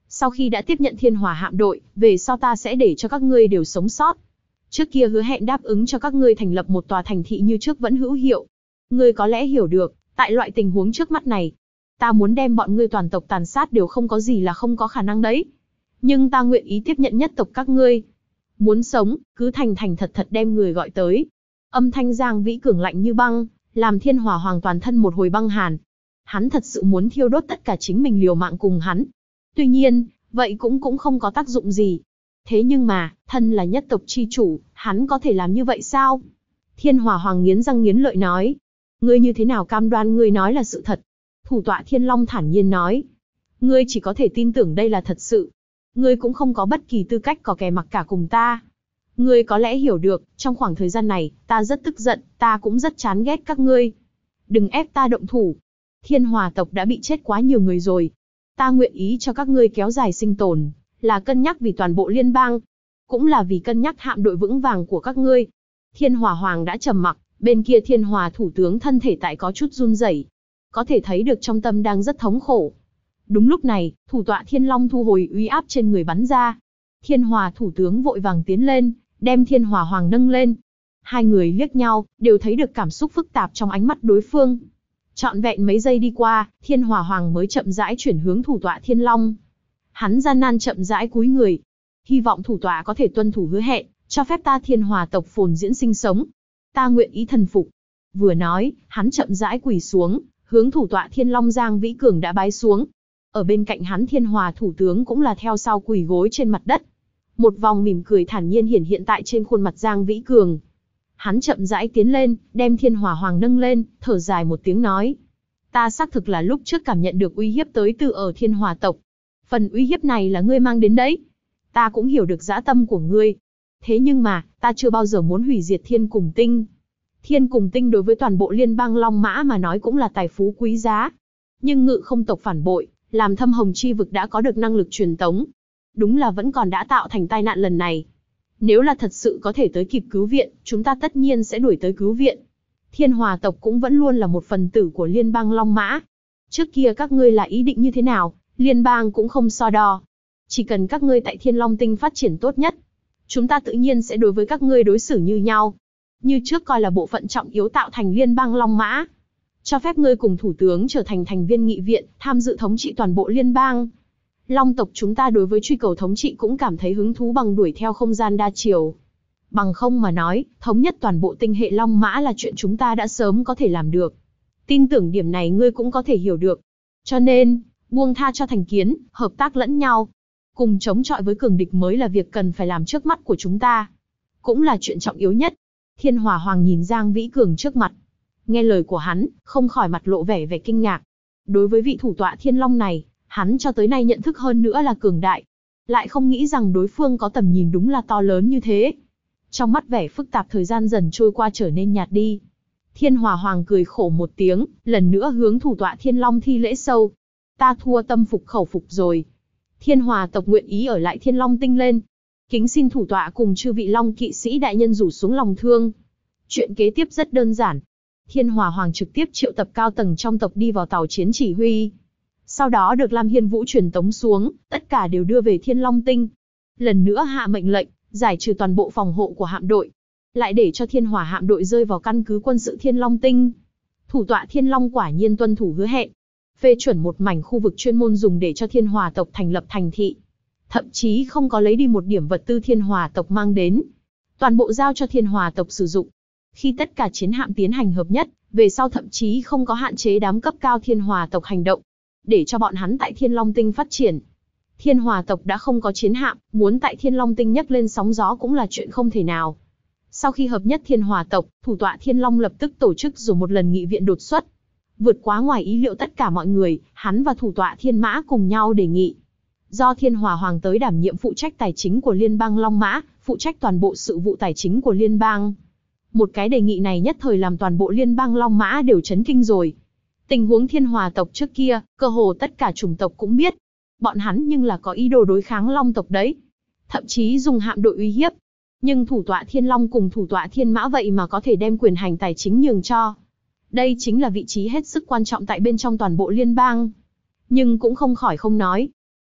Sau khi đã tiếp nhận Thiên Hỏa hạm đội, về sau ta sẽ để cho các ngươi đều sống sót. Trước kia hứa hẹn đáp ứng cho các ngươi thành lập một tòa thành thị như trước vẫn hữu hiệu. Ngươi có lẽ hiểu được, tại loại tình huống trước mắt này, ta muốn đem bọn ngươi toàn tộc tàn sát đều không có gì là không có khả năng đấy. Nhưng ta nguyện ý tiếp nhận nhất tộc các ngươi. Muốn sống, cứ thành thành thật thật đem người gọi tới. Âm thanh Giang Vĩ Cường lạnh như băng, làm Thiên Hỏa Hoàng toàn thân một hồi băng hàn. Hắn thật sự muốn thiêu đốt tất cả chính mình liều mạng cùng hắn. Tuy nhiên, vậy cũng không có tác dụng gì. Thế nhưng mà, thân là nhất tộc chi chủ, hắn có thể làm như vậy sao? Thiên Hỏa Hoàng nghiến răng nghiến lợi nói. Ngươi như thế nào cam đoan ngươi nói là sự thật? Thủ tọa Thiên Long thản nhiên nói. Ngươi chỉ có thể tin tưởng đây là thật sự. Ngươi cũng không có bất kỳ tư cách có kè mặc cả cùng ta. Ngươi có lẽ hiểu được, trong khoảng thời gian này, ta rất tức giận, ta cũng rất chán ghét các ngươi. Đừng ép ta động thủ. Thiên Hỏa tộc đã bị chết quá nhiều người rồi. Ta nguyện ý cho các ngươi kéo dài sinh tồn, là cân nhắc vì toàn bộ liên bang, cũng là vì cân nhắc hạm đội vững vàng của các ngươi. Thiên Hỏa Hoàng đã trầm mặc, bên kia Thiên Hỏa thủ tướng thân thể tại có chút run rẩy, có thể thấy được trong tâm đang rất thống khổ. Đúng lúc này, thủ tọa Thiên Long thu hồi uy áp trên người bắn ra. Thiên Hỏa thủ tướng vội vàng tiến lên, đem Thiên Hỏa Hoàng nâng lên. Hai người liếc nhau, đều thấy được cảm xúc phức tạp trong ánh mắt đối phương. Trọn vẹn mấy giây đi qua, Thiên Hỏa Hoàng mới chậm rãi chuyển hướng thủ tọa Thiên Long. Hắn gian nan chậm rãi cúi người. Hy vọng thủ tọa có thể tuân thủ hứa hẹn, cho phép ta Thiên Hỏa tộc phồn diễn sinh sống. Ta nguyện ý thần phục. Vừa nói, hắn chậm rãi quỳ xuống, hướng thủ tọa Thiên Long Giang Vĩ Cường đã bái xuống. Ở bên cạnh hắn Thiên Hỏa thủ tướng cũng là theo sau quỳ gối trên mặt đất. Một vòng mỉm cười thản nhiên hiển hiện tại trên khuôn mặt Giang Vĩ Cường. Hắn chậm rãi tiến lên, đem Thiên Hỏa Hoàng nâng lên, thở dài một tiếng nói. Ta xác thực là lúc trước cảm nhận được uy hiếp tới từ ở Thiên Hỏa tộc. Phần uy hiếp này là ngươi mang đến đấy. Ta cũng hiểu được dã tâm của ngươi. Thế nhưng mà, ta chưa bao giờ muốn hủy diệt Thiên Cùng Tinh. Thiên Cùng Tinh đối với toàn bộ liên bang Long Mã mà nói cũng là tài phú quý giá. Nhưng Ngự Không tộc phản bội, làm Thâm Hồng chi vực đã có được năng lực truyền tống. Đúng là vẫn còn đã tạo thành tai nạn lần này. Nếu là thật sự có thể tới kịp cứu viện, chúng ta tất nhiên sẽ đuổi tới cứu viện. Thiên Hỏa tộc cũng vẫn luôn là một phần tử của liên bang Long Mã. Trước kia các ngươi là ý định như thế nào, liên bang cũng không so đo. Chỉ cần các ngươi tại Thiên Long Tinh phát triển tốt nhất, chúng ta tự nhiên sẽ đối với các ngươi đối xử như nhau. Như trước coi là bộ phận trọng yếu tạo thành liên bang Long Mã. Cho phép ngươi cùng thủ tướng trở thành thành viên nghị viện, tham dự thống trị toàn bộ liên bang. Long tộc chúng ta đối với truy cầu thống trị cũng cảm thấy hứng thú bằng đuổi theo không gian đa chiều. Bằng không mà nói, thống nhất toàn bộ tinh hệ Long Mã là chuyện chúng ta đã sớm có thể làm được. Tin tưởng điểm này ngươi cũng có thể hiểu được. Cho nên, buông tha cho thành kiến, hợp tác lẫn nhau. Cùng chống chọi với cường địch mới là việc cần phải làm trước mắt của chúng ta. Cũng là chuyện trọng yếu nhất. Thiên Hỏa Hoàng nhìn Giang Vĩ Cường trước mặt. Nghe lời của hắn, không khỏi mặt lộ vẻ kinh ngạc. Đối với vị thủ tọa Thiên Long này, hắn cho tới nay nhận thức hơn nữa là cường đại. Lại không nghĩ rằng đối phương có tầm nhìn đúng là to lớn như thế. Trong mắt vẻ phức tạp thời gian dần trôi qua trở nên nhạt đi. Thiên Hỏa Hoàng cười khổ một tiếng, lần nữa hướng thủ tọa Thiên Long thi lễ sâu. Ta thua tâm phục khẩu phục rồi. Thiên Hỏa tộc nguyện ý ở lại Thiên Long Tinh lên. Kính xin thủ tọa cùng chư vị Long kỵ sĩ đại nhân rủ xuống lòng thương. Chuyện kế tiếp rất đơn giản. Thiên Hỏa Hoàng trực tiếp triệu tập cao tầng trong tộc đi vào tàu chiến chỉ huy. Sau đó được Lam Hiên Vũ truyền tống xuống, tất cả đều đưa về Thiên Long Tinh. Lần nữa hạ mệnh lệnh, giải trừ toàn bộ phòng hộ của hạm đội. Lại để cho Thiên Hỏa hạm đội rơi vào căn cứ quân sự Thiên Long Tinh. Thủ tọa Thiên Long quả nhiên tuân thủ hứa hẹn. Phê chuẩn một mảnh khu vực chuyên môn dùng để cho Thiên Hỏa tộc thành lập thành thị. Thậm chí không có lấy đi một điểm vật tư Thiên Hỏa tộc mang đến. Toàn bộ giao cho Thiên Hỏa tộc sử dụng. Khi tất cả chiến hạm tiến hành hợp nhất, về sau thậm chí không có hạn chế đám cấp cao Thiên Hỏa tộc hành động. Để cho bọn hắn tại Thiên Long Tinh phát triển. Thiên Hỏa tộc đã không có chiến hạm, muốn tại Thiên Long Tinh nhấc lên sóng gió cũng là chuyện không thể nào. Sau khi hợp nhất Thiên Hỏa tộc, thủ tọa Thiên Long lập tức tổ chức rồi một lần nghị viện đột xuất. Vượt quá ngoài ý liệu tất cả mọi người, hắn và thủ tọa Thiên Mã cùng nhau đề nghị. Do Thiên Hỏa Hoàng tới đảm nhiệm phụ trách tài chính của liên bang Long Mã, phụ trách toàn bộ sự vụ tài chính của liên bang. Một cái đề nghị này nhất thời làm toàn bộ liên bang Long Mã đều chấn kinh rồi. Tình huống Thiên Hỏa tộc trước kia, cơ hồ tất cả chủng tộc cũng biết. Bọn hắn nhưng là có ý đồ đối kháng Long tộc đấy. Thậm chí dùng hạm đội uy hiếp. Nhưng thủ tọa Thiên Long cùng thủ tọa Thiên Mã vậy mà có thể đem quyền hành tài chính nhường cho. Đây chính là vị trí hết sức quan trọng tại bên trong toàn bộ liên bang. Nhưng cũng không khỏi không nói.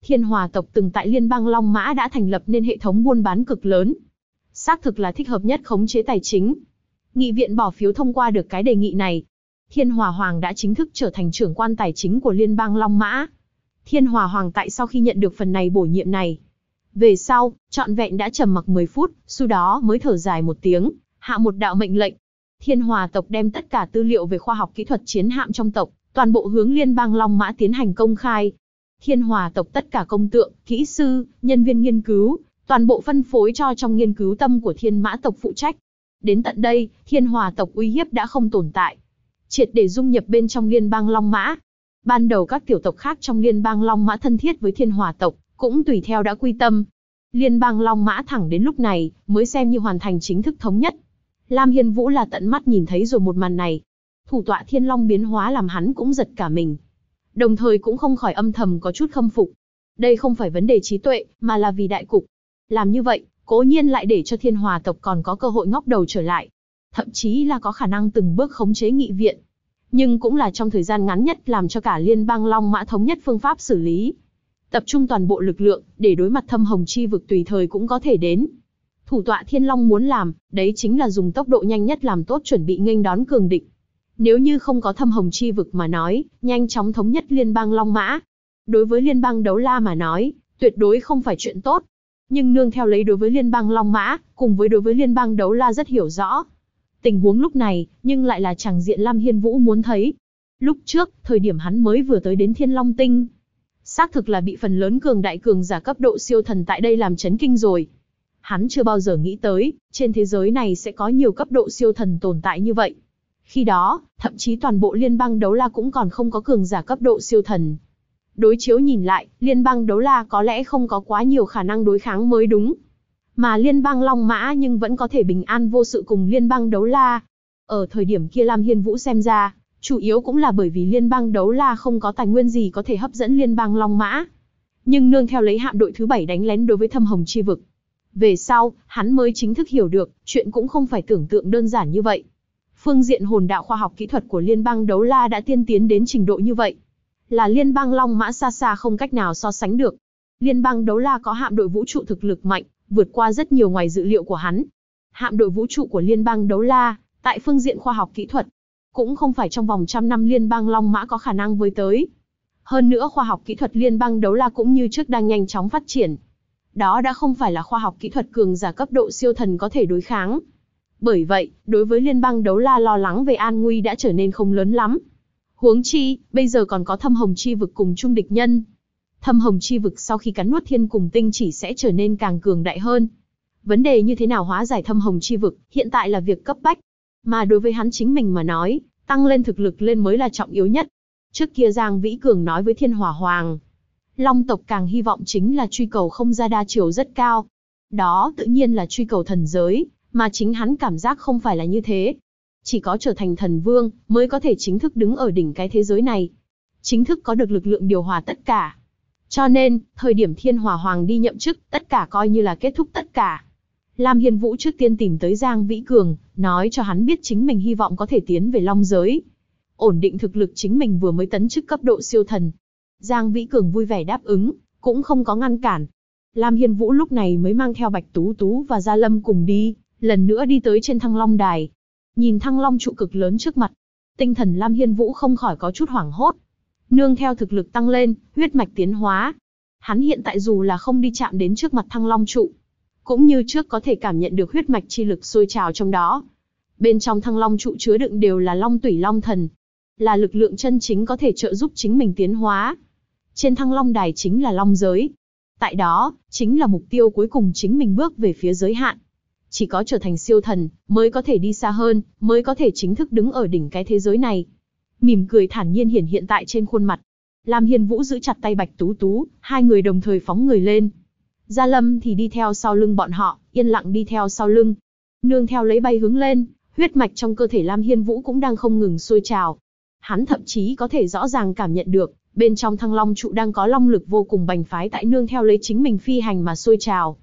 Thiên Hòa tộc từng tại Liên bang Long Mã đã thành lập nên hệ thống buôn bán cực lớn. Xác thực là thích hợp nhất khống chế tài chính. Nghị viện bỏ phiếu thông qua được cái đề nghị này. Thiên Hòa Hoàng đã chính thức trở thành trưởng quan tài chính của Liên bang Long Mã. Thiên Hòa Hoàng tại sau khi nhận được phần này bổ nhiệm này, về sau, trọn vẹn đã trầm mặc 10 phút, sau đó mới thở dài một tiếng, hạ một đạo mệnh lệnh. Thiên Hòa tộc đem tất cả tư liệu về khoa học kỹ thuật chiến hạm trong tộc, toàn bộ hướng Liên bang Long Mã tiến hành công khai. Thiên Hòa tộc tất cả công tượng, kỹ sư, nhân viên nghiên cứu, toàn bộ phân phối cho trong nghiên cứu tâm của Thiên Mã tộc phụ trách. Đến tận đây, Thiên Hòa tộc uy hiếp đã không tồn tại, triệt để dung nhập bên trong Liên bang Long Mã. Ban đầu các tiểu tộc khác trong Liên bang Long Mã thân thiết với Thiên Hòa tộc, cũng tùy theo đã quy tâm. Liên bang Long Mã thẳng đến lúc này, mới xem như hoàn thành chính thức thống nhất. Lam Hiên Vũ là tận mắt nhìn thấy rồi một màn này. Thủ tọa Thiên Long biến hóa làm hắn cũng giật cả mình. Đồng thời cũng không khỏi âm thầm có chút khâm phục. Đây không phải vấn đề trí tuệ, mà là vì đại cục. Làm như vậy, cố nhiên lại để cho Thiên Hòa tộc còn có cơ hội ngóc đầu trở lại. Thậm chí là có khả năng từng bước khống chế nghị viện. Nhưng cũng là trong thời gian ngắn nhất làm cho cả Liên bang Long Mã thống nhất phương pháp xử lý. Tập trung toàn bộ lực lượng, để đối mặt thâm hồng chi vực tùy thời cũng có thể đến. Thủ tọa Thiên Long muốn làm, đấy chính là dùng tốc độ nhanh nhất làm tốt chuẩn bị nghênh đón cường địch. Nếu như không có thâm hồng chi vực mà nói, nhanh chóng thống nhất Liên bang Long Mã. Đối với Liên bang Đấu La mà nói, tuyệt đối không phải chuyện tốt. Nhưng nương theo lấy đối với Liên bang Long Mã, cùng với đối với Liên bang Đấu La rất hiểu rõ. Tình huống lúc này, nhưng lại là tràng diện Lam Hiên Vũ muốn thấy. Lúc trước, thời điểm hắn mới vừa tới đến Thiên Long Tinh, xác thực là bị phần lớn cường đại cường giả cấp độ siêu thần tại đây làm chấn kinh rồi. Hắn chưa bao giờ nghĩ tới, trên thế giới này sẽ có nhiều cấp độ siêu thần tồn tại như vậy. Khi đó, thậm chí toàn bộ Liên bang Đấu La cũng còn không có cường giả cấp độ siêu thần. Đối chiếu nhìn lại, Liên bang Đấu La có lẽ không có quá nhiều khả năng đối kháng mới đúng. Mà Liên bang Long Mã nhưng vẫn có thể bình an vô sự cùng Liên bang Đấu La. Ở thời điểm kia Lam Hiên Vũ xem ra, chủ yếu cũng là bởi vì Liên bang Đấu La không có tài nguyên gì có thể hấp dẫn Liên bang Long Mã. Nhưng nương theo lấy hạm đội thứ 7 đánh lén đối với thâm hồng chi vực. Về sau, hắn mới chính thức hiểu được, chuyện cũng không phải tưởng tượng đơn giản như vậy. Phương diện hồn đạo khoa học kỹ thuật của Liên bang Đấu La đã tiên tiến đến trình độ như vậy. Là Liên bang Long Mã xa xa không cách nào so sánh được. Liên bang Đấu La có hạm đội vũ trụ thực lực mạnh, vượt qua rất nhiều ngoài dự liệu của hắn. Hạm đội vũ trụ của Liên bang Đấu La, tại phương diện khoa học kỹ thuật, cũng không phải trong vòng trăm năm Liên bang Long Mã có khả năng với tới. Hơn nữa khoa học kỹ thuật Liên bang Đấu La cũng như trước đang nhanh chóng phát triển. Đó đã không phải là khoa học kỹ thuật cường giả cấp độ siêu thần có thể đối kháng. Bởi vậy, đối với Liên bang Đấu La lo lắng về an nguy đã trở nên không lớn lắm. Huống chi, bây giờ còn có thâm hồng chi vực cùng chung địch nhân. Thâm hồng chi vực sau khi cắn nuốt thiên cùng tinh chỉ sẽ trở nên càng cường đại hơn. Vấn đề như thế nào hóa giải thâm hồng chi vực, hiện tại là việc cấp bách. Mà đối với hắn chính mình mà nói, tăng lên thực lực lên mới là trọng yếu nhất. Trước kia Giang Vĩ Cường nói với Thiên Hỏa Hoàng, Long tộc càng hy vọng chính là truy cầu không gia đa chiều rất cao. Đó tự nhiên là truy cầu thần giới, mà chính hắn cảm giác không phải là như thế. Chỉ có trở thành thần vương, mới có thể chính thức đứng ở đỉnh cái thế giới này. Chính thức có được lực lượng điều hòa tất cả. Cho nên, thời điểm Thiên Hỏa Hoàng đi nhậm chức, tất cả coi như là kết thúc tất cả. Lam Hiên Vũ trước tiên tìm tới Giang Vĩ Cường, nói cho hắn biết chính mình hy vọng có thể tiến về Long giới. Ổn định thực lực chính mình vừa mới tấn chức cấp độ siêu thần. Giang Vĩ Cường vui vẻ đáp ứng, cũng không có ngăn cản. Lam Hiên Vũ lúc này mới mang theo Bạch Tú Tú và Gia Lâm cùng đi, lần nữa đi tới trên Thăng Long Đài. Nhìn Thăng Long trụ cực lớn trước mặt, tinh thần Lam Hiên Vũ không khỏi có chút hoảng hốt. Nương theo thực lực tăng lên, huyết mạch tiến hóa. Hắn hiện tại dù là không đi chạm đến trước mặt Thăng Long trụ, cũng như trước có thể cảm nhận được huyết mạch chi lực sôi trào trong đó. Bên trong Thăng Long trụ chứa đựng đều là Long Tủy Long Thần, là lực lượng chân chính có thể trợ giúp chính mình tiến hóa. Trên Thăng Long Đài chính là Long giới. Tại đó, chính là mục tiêu cuối cùng chính mình bước về phía giới hạn. Chỉ có trở thành siêu thần, mới có thể đi xa hơn, mới có thể chính thức đứng ở đỉnh cái thế giới này. Mỉm cười thản nhiên hiển hiện tại trên khuôn mặt. Lam Hiên Vũ giữ chặt tay Bạch Tú Tú, hai người đồng thời phóng người lên. Gia Lâm thì đi theo sau lưng bọn họ, yên lặng đi theo sau lưng. Nương theo lấy bay hướng lên, huyết mạch trong cơ thể Lam Hiên Vũ cũng đang không ngừng sôi trào. Hắn thậm chí có thể rõ ràng cảm nhận được, bên trong Thăng Long trụ đang có long lực vô cùng bành phái tại nương theo lấy chính mình phi hành mà sôi trào.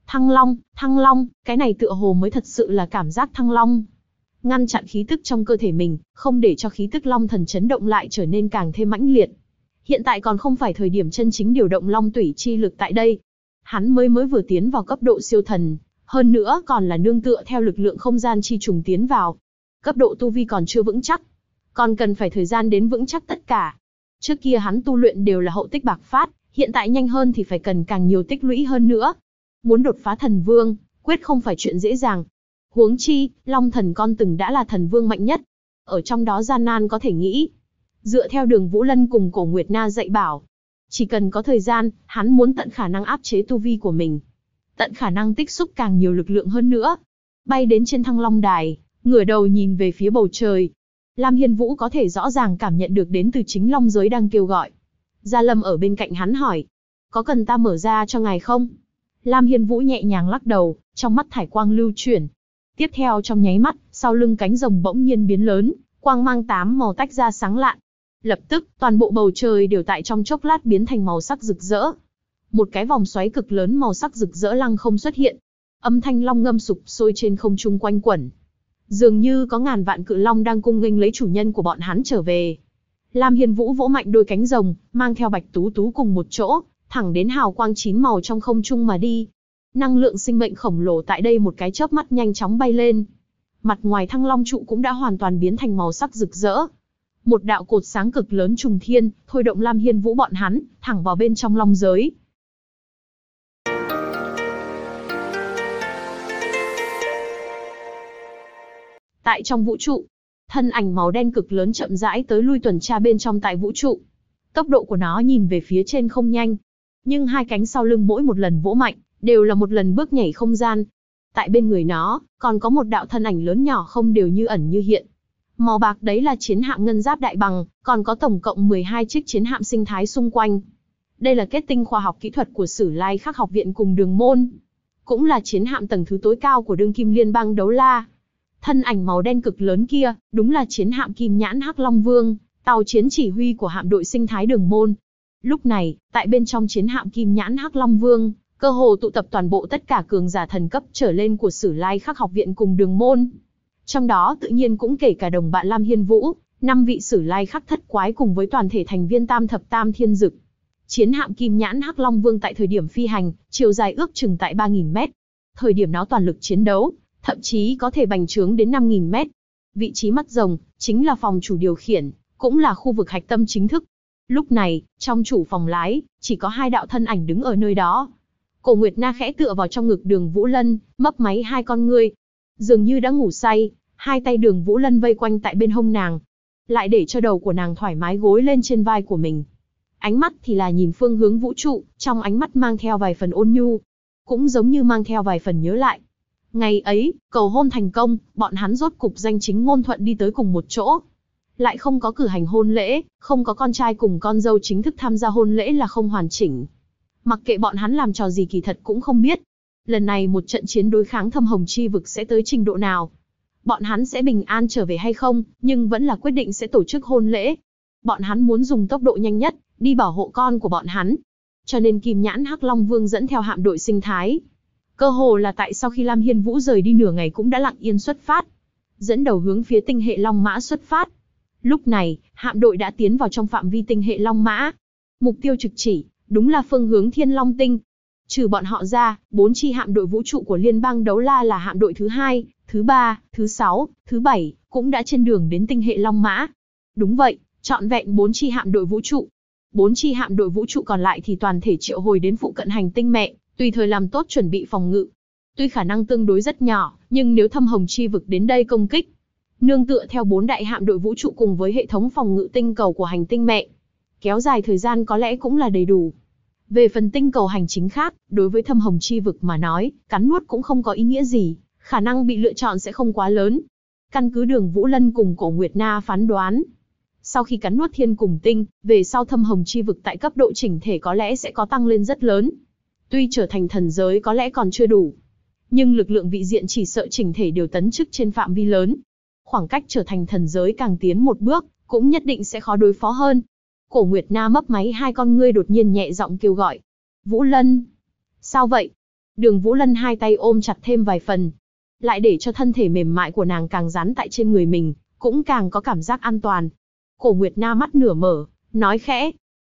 Thăng Long, cái này tựa hồ mới thật sự là cảm giác Thăng Long. Ngăn chặn khí tức trong cơ thể mình, không để cho khí tức Long thần chấn động lại trở nên càng thêm mãnh liệt. Hiện tại còn không phải thời điểm chân chính điều động long tủy chi lực tại đây. Hắn mới vừa tiến vào cấp độ siêu thần, hơn nữa còn là nương tựa theo lực lượng không gian chi trùng tiến vào. Cấp độ tu vi còn chưa vững chắc, còn cần phải thời gian đến vững chắc tất cả. Trước kia hắn tu luyện đều là hậu tích bạc phát, hiện tại nhanh hơn thì phải cần càng nhiều tích lũy hơn nữa. Muốn đột phá thần vương, quyết không phải chuyện dễ dàng. Huống chi, Long Thần con từng đã là thần vương mạnh nhất. Ở trong đó gian nan có thể nghĩ. Dựa theo Đường Vũ Lân cùng Cổ Nguyệt Na dạy bảo, chỉ cần có thời gian, hắn muốn tận khả năng áp chế tu vi của mình. Tận khả năng tích xúc càng nhiều lực lượng hơn nữa. Bay đến trên Thăng Long Đài, ngửa đầu nhìn về phía bầu trời. Lam Hiên Vũ có thể rõ ràng cảm nhận được đến từ chính Long giới đang kêu gọi. Gia Lâm ở bên cạnh hắn hỏi, có cần ta mở ra cho ngài không? Lam Hiên Vũ nhẹ nhàng lắc đầu, trong mắt thải quang lưu chuyển. Tiếp theo trong nháy mắt, sau lưng cánh rồng bỗng nhiên biến lớn, quang mang 8 màu tách ra sáng lạn. Lập tức, toàn bộ bầu trời đều tại trong chốc lát biến thành màu sắc rực rỡ. Một cái vòng xoáy cực lớn màu sắc rực rỡ lăng không xuất hiện. Âm thanh long ngâm sục sôi trên không trung quanh quẩn. Dường như có ngàn vạn cự long đang cung nghênh lấy chủ nhân của bọn hắn trở về. Lam Hiên Vũ vỗ mạnh đôi cánh rồng, mang theo Bạch Tú Tú cùng một chỗ, thẳng đến hào quang 9 màu trong không trung mà đi. Năng lượng sinh mệnh khổng lồ tại đây một cái chớp mắt nhanh chóng bay lên. Mặt ngoài Thăng Long trụ cũng đã hoàn toàn biến thành màu sắc rực rỡ. Một đạo cột sáng cực lớn trùng thiên, thôi động Lam Hiên Vũ bọn hắn, thẳng vào bên trong long giới. Tại trong vũ trụ, thân ảnh màu đen cực lớn chậm rãi tới lui tuần tra bên trong tại vũ trụ. Tốc độ của nó nhìn về phía trên không nhanh, nhưng hai cánh sau lưng mỗi một lần vỗ mạnh, đều là một lần bước nhảy không gian. Tại bên người nó, còn có một đạo thân ảnh lớn nhỏ không đều như ẩn như hiện. Màu bạc đấy là chiến hạm ngân giáp đại bằng, còn có tổng cộng 12 chiếc chiến hạm sinh thái xung quanh. Đây là kết tinh khoa học kỹ thuật của Sử Lai Khắc học viện cùng Đường Môn. Cũng là chiến hạm tầng thứ tối cao của đương kim liên bang Đấu La. Thân ảnh màu đen cực lớn kia, đúng là chiến hạm Kim Nhãn Hắc Long Vương, tàu chiến chỉ huy của hạm đội sinh thái Đường Môn. Lúc này, tại bên trong chiến hạm Kim Nhãn Hắc Long Vương, cơ hồ tụ tập toàn bộ tất cả cường giả thần cấp trở lên của Sử Lai Khắc học viện cùng Đường Môn. Trong đó tự nhiên cũng kể cả đồng bạn Lam Hiên Vũ, 5 vị Sử Lai Khắc thất quái cùng với toàn thể thành viên Tam Thập Tam Thiên Dực. Chiến hạm Kim Nhãn Hắc Long Vương tại thời điểm phi hành, chiều dài ước chừng tại 3.000 mét. Thời điểm nó toàn lực chiến đấu, thậm chí có thể bành trướng đến 5.000 mét. Vị trí mắt rồng, chính là phòng chủ điều khiển, cũng là khu vực hạch tâm chính thức. Lúc này, trong chủ phòng lái, chỉ có hai đạo thân ảnh đứng ở nơi đó. Cổ Nguyệt Na khẽ tựa vào trong ngực Đường Vũ Lân, mấp máy hai con ngươi. Dường như đã ngủ say, hai tay Đường Vũ Lân vây quanh tại bên hông nàng. Lại để cho đầu của nàng thoải mái gối lên trên vai của mình. Ánh mắt thì là nhìn phương hướng vũ trụ, trong ánh mắt mang theo vài phần ôn nhu. Cũng giống như mang theo vài phần nhớ lại. Ngày ấy, cầu hôn thành công, bọn hắn rốt cục danh chính ngôn thuận đi tới cùng một chỗ. Lại không có cử hành hôn lễ, không có con trai cùng con dâu chính thức tham gia hôn lễ là không hoàn chỉnh. Mặc kệ bọn hắn làm trò gì kỳ thật cũng không biết. Lần này một trận chiến đối kháng Thâm Hồng Chi vực sẽ tới trình độ nào. Bọn hắn sẽ bình an trở về hay không, nhưng vẫn là quyết định sẽ tổ chức hôn lễ. Bọn hắn muốn dùng tốc độ nhanh nhất, đi bảo hộ con của bọn hắn. Cho nên Kim Nhãn Hắc Long Vương dẫn theo hạm đội sinh thái. Cơ hồ là tại sau khi Lam Hiên Vũ rời đi nửa ngày cũng đã lặng yên xuất phát. Dẫn đầu hướng phía tinh hệ Long Mã xuất phát. Lúc này, hạm đội đã tiến vào trong phạm vi tinh hệ Long Mã. Mục tiêu trực chỉ, đúng là phương hướng Thiên Long Tinh. Trừ bọn họ ra, 4 chi hạm đội vũ trụ của Liên bang Đấu La là hạm đội thứ 2, thứ 3, thứ 6, thứ 7, cũng đã trên đường đến tinh hệ Long Mã. Đúng vậy, trọn vẹn 4 chi hạm đội vũ trụ. 4 chi hạm đội vũ trụ còn lại thì toàn thể triệu hồi đến phụ cận hành tinh mẹ, tùy thời làm tốt chuẩn bị phòng ngự. Tuy khả năng tương đối rất nhỏ, nhưng nếu Thâm Hồng Chi vực đến đây công kích, nương tựa theo 4 đại hạm đội vũ trụ cùng với hệ thống phòng ngự tinh cầu của hành tinh mẹ, kéo dài thời gian có lẽ cũng là đầy đủ. Về phần tinh cầu hành chính khác, đối với Thâm Hồng Chi vực mà nói, cắn nuốt cũng không có ý nghĩa gì, khả năng bị lựa chọn sẽ không quá lớn. Căn cứ Đường Vũ Lân cùng Cổ Nguyệt Na phán đoán, sau khi cắn nuốt Thiên Cùng Tinh, về sau Thâm Hồng Chi vực tại cấp độ chỉnh thể có lẽ sẽ có tăng lên rất lớn. Tuy trở thành thần giới có lẽ còn chưa đủ, nhưng lực lượng vị diện chỉ sợ chỉnh thể đều tấn chức trên phạm vi lớn. Khoảng cách trở thành thần giới càng tiến một bước, cũng nhất định sẽ khó đối phó hơn. Cổ Nguyệt Na mấp máy hai con ngươi đột nhiên nhẹ giọng kêu gọi. Vũ Lân! Sao vậy? Đường Vũ Lân hai tay ôm chặt thêm vài phần. Lại để cho thân thể mềm mại của nàng càng dán tại trên người mình, cũng càng có cảm giác an toàn. Cổ Nguyệt Na mắt nửa mở, nói khẽ.